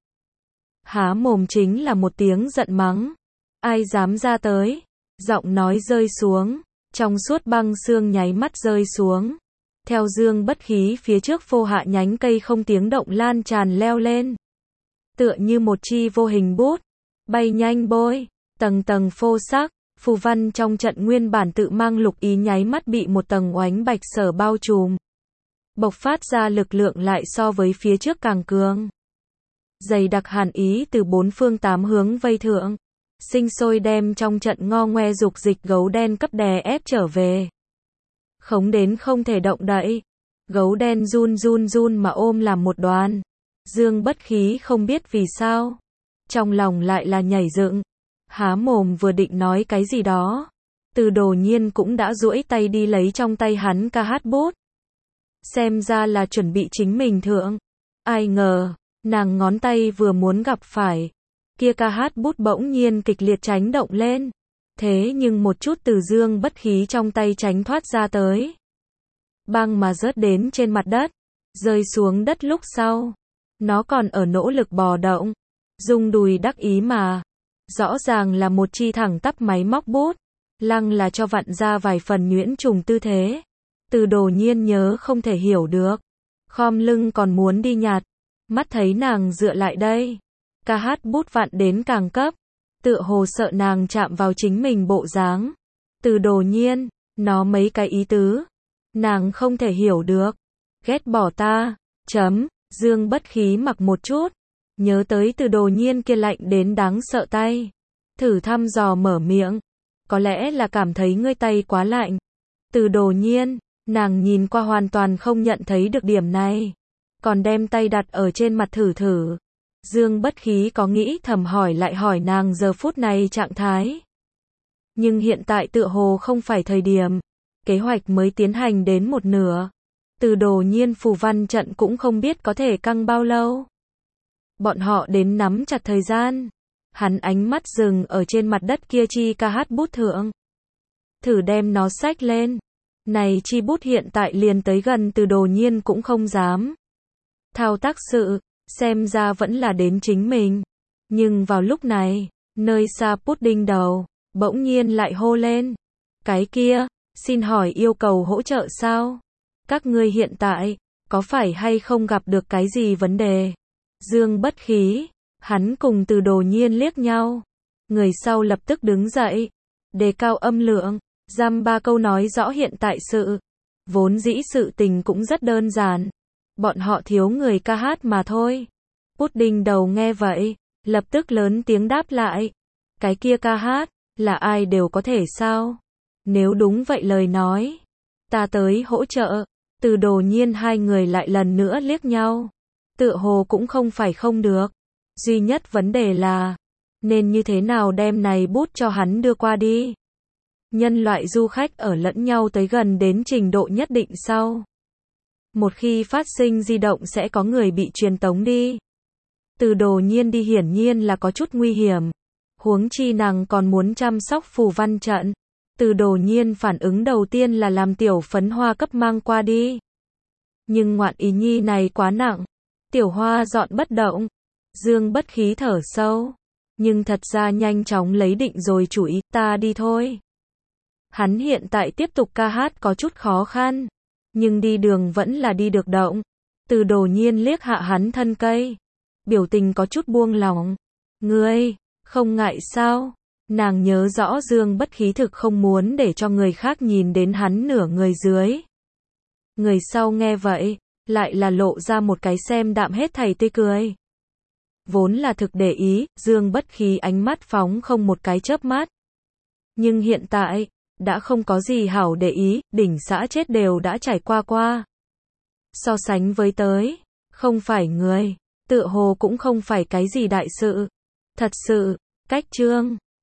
Há mồm chính là một tiếng giận mắng. Ai dám ra tới? Giọng nói rơi xuống. Trong suốt băng xương nháy mắt rơi xuống. Theo Dương Bất Khí phía trước phô hạ nhánh cây không tiếng động lan tràn leo lên. Tựa như một chi vô hình bút. Bay nhanh bôi. Tầng tầng phô sắc. Phù văn trong trận nguyên bản tự mang lục ý nháy mắt bị một tầng oánh bạch sở bao trùm. Bộc phát ra lực lượng lại so với phía trước càng cường. Dày đặc hàn ý từ bốn phương tám hướng vây thượng. Sinh sôi đem trong trận ngo ngoe dục dịch gấu đen cấp đè ép trở về. Khống đến không thể động đậy. Gấu đen run mà ôm làm một đoàn. Dương Bất Khí không biết vì sao. Trong lòng lại là nhảy dựng. Há mồm vừa định nói cái gì đó. Từ Đồ Nhiên cũng đã duỗi tay đi lấy trong tay hắn ca hát bút. Xem ra là chuẩn bị chính mình thượng. Ai ngờ, nàng ngón tay vừa muốn gặp phải. Kia ca hát bút bỗng nhiên kịch liệt chánh động lên. Thế nhưng một chút từ Dương Bất Khí trong tay tránh thoát ra tới. Băng mà rớt đến trên mặt đất. Rơi xuống đất lúc sau. Nó còn ở nỗ lực bò động. Rung đùi đắc ý mà. Rõ ràng là một chi thẳng tắp máy móc bút. Lăng là cho vặn ra vài phần nhuyễn trùng tư thế. Từ Đồ Nhiên nhớ không thể hiểu được. Khom lưng còn muốn đi nhặt. Mắt thấy nàng dựa lại đây. Ca hát bút vặn đến càng cấp. Tựa hồ sợ nàng chạm vào chính mình bộ dáng. Từ Đồ Nhiên, nó mấy cái ý tứ. Nàng không thể hiểu được. Ghét bỏ ta. Dương Bất Khí mặc một chút. nhớ tới Từ Đồ Nhiên kia lạnh đến đáng sợ tay. Thử thăm dò mở miệng. Có lẽ là cảm thấy ngươi tay quá lạnh. Từ Đồ Nhiên, nàng nhìn qua hoàn toàn không nhận thấy được điểm này. Còn đem tay đặt ở trên mặt thử thử. Dương Bất Khí có nghĩ thầm hỏi lại hỏi nàng giờ phút này trạng thái. Nhưng hiện tại tựa hồ không phải thời điểm. Kế hoạch mới tiến hành đến một nửa. Từ Đồ Nhiên phù văn trận cũng không biết có thể căng bao lâu. Bọn họ đến nắm chặt thời gian. Hắn ánh mắt dừng ở trên mặt đất kia chi ca hát bút thượng. Thử đem nó xách lên. Này chi bút hiện tại liền tới gần Từ Đồ Nhiên cũng không dám. Thao tác sự, xem ra vẫn là đến chính mình. Nhưng vào lúc này, nơi xa Pudding đầu, bỗng nhiên lại hô lên. Cái kia, xin hỏi yêu cầu hỗ trợ sao? Các ngươi hiện tại, có phải hay không gặp được cái gì vấn đề? Dương Bất Khí, hắn cùng Từ Đồ Nhiên liếc nhau. Người sau lập tức đứng dậy, đề cao âm lượng, dăm ba câu nói rõ hiện tại sự. Vốn dĩ sự tình cũng rất đơn giản. Bọn họ thiếu người ca hát mà thôi. Pudding đầu nghe vậy, lập tức lớn tiếng đáp lại. Cái kia ca hát, là ai đều có thể sao? Nếu đúng vậy lời nói, ta tới hỗ trợ. Từ Đồ Nhiên hai người lại lần nữa liếc nhau. Tựa hồ cũng không phải không được. Duy nhất vấn đề là, nên như thế nào đem này bút cho hắn đưa qua đi. Nhân loại du khách ở lẫn nhau tới gần đến trình độ nhất định sau. Một khi phát sinh di động sẽ có người bị truyền tống đi. Từ Đồ Nhiên đi hiển nhiên là có chút nguy hiểm. Huống chi nàng còn muốn chăm sóc phù văn trận. Từ Đồ Nhiên phản ứng đầu tiên là làm Tiểu Phấn Hoa cấp mang qua đi. Nhưng ngoạn ý nhi này quá nặng. Tiểu Hoa dọn bất động. Dương Bất Khí thở sâu. Nhưng thật ra nhanh chóng lấy định rồi chủ ý, ta đi thôi. Hắn hiện tại tiếp tục ca hát có chút khó khăn. Nhưng đi đường vẫn là đi được động. Từ Đồ Nhiên liếc hạ hắn thân cây. Biểu tình có chút buông lỏng. Ngươi, không ngại sao? Nàng nhớ rõ Dương Bất Khí thực không muốn để cho người khác nhìn đến hắn nửa người dưới. Người sau nghe vậy, lại là lộ ra một cái xem đạm hết thảy tươi cười. Vốn là thực để ý, Dương Bất Khí ánh mắt phóng không một cái chớp mắt. Nhưng hiện tại, đã không có gì hảo để ý, đỉnh xã chết đều đã trải qua. So sánh với tới, không phải người, tựa hồ cũng không phải cái gì đại sự. Thật sự, cách chương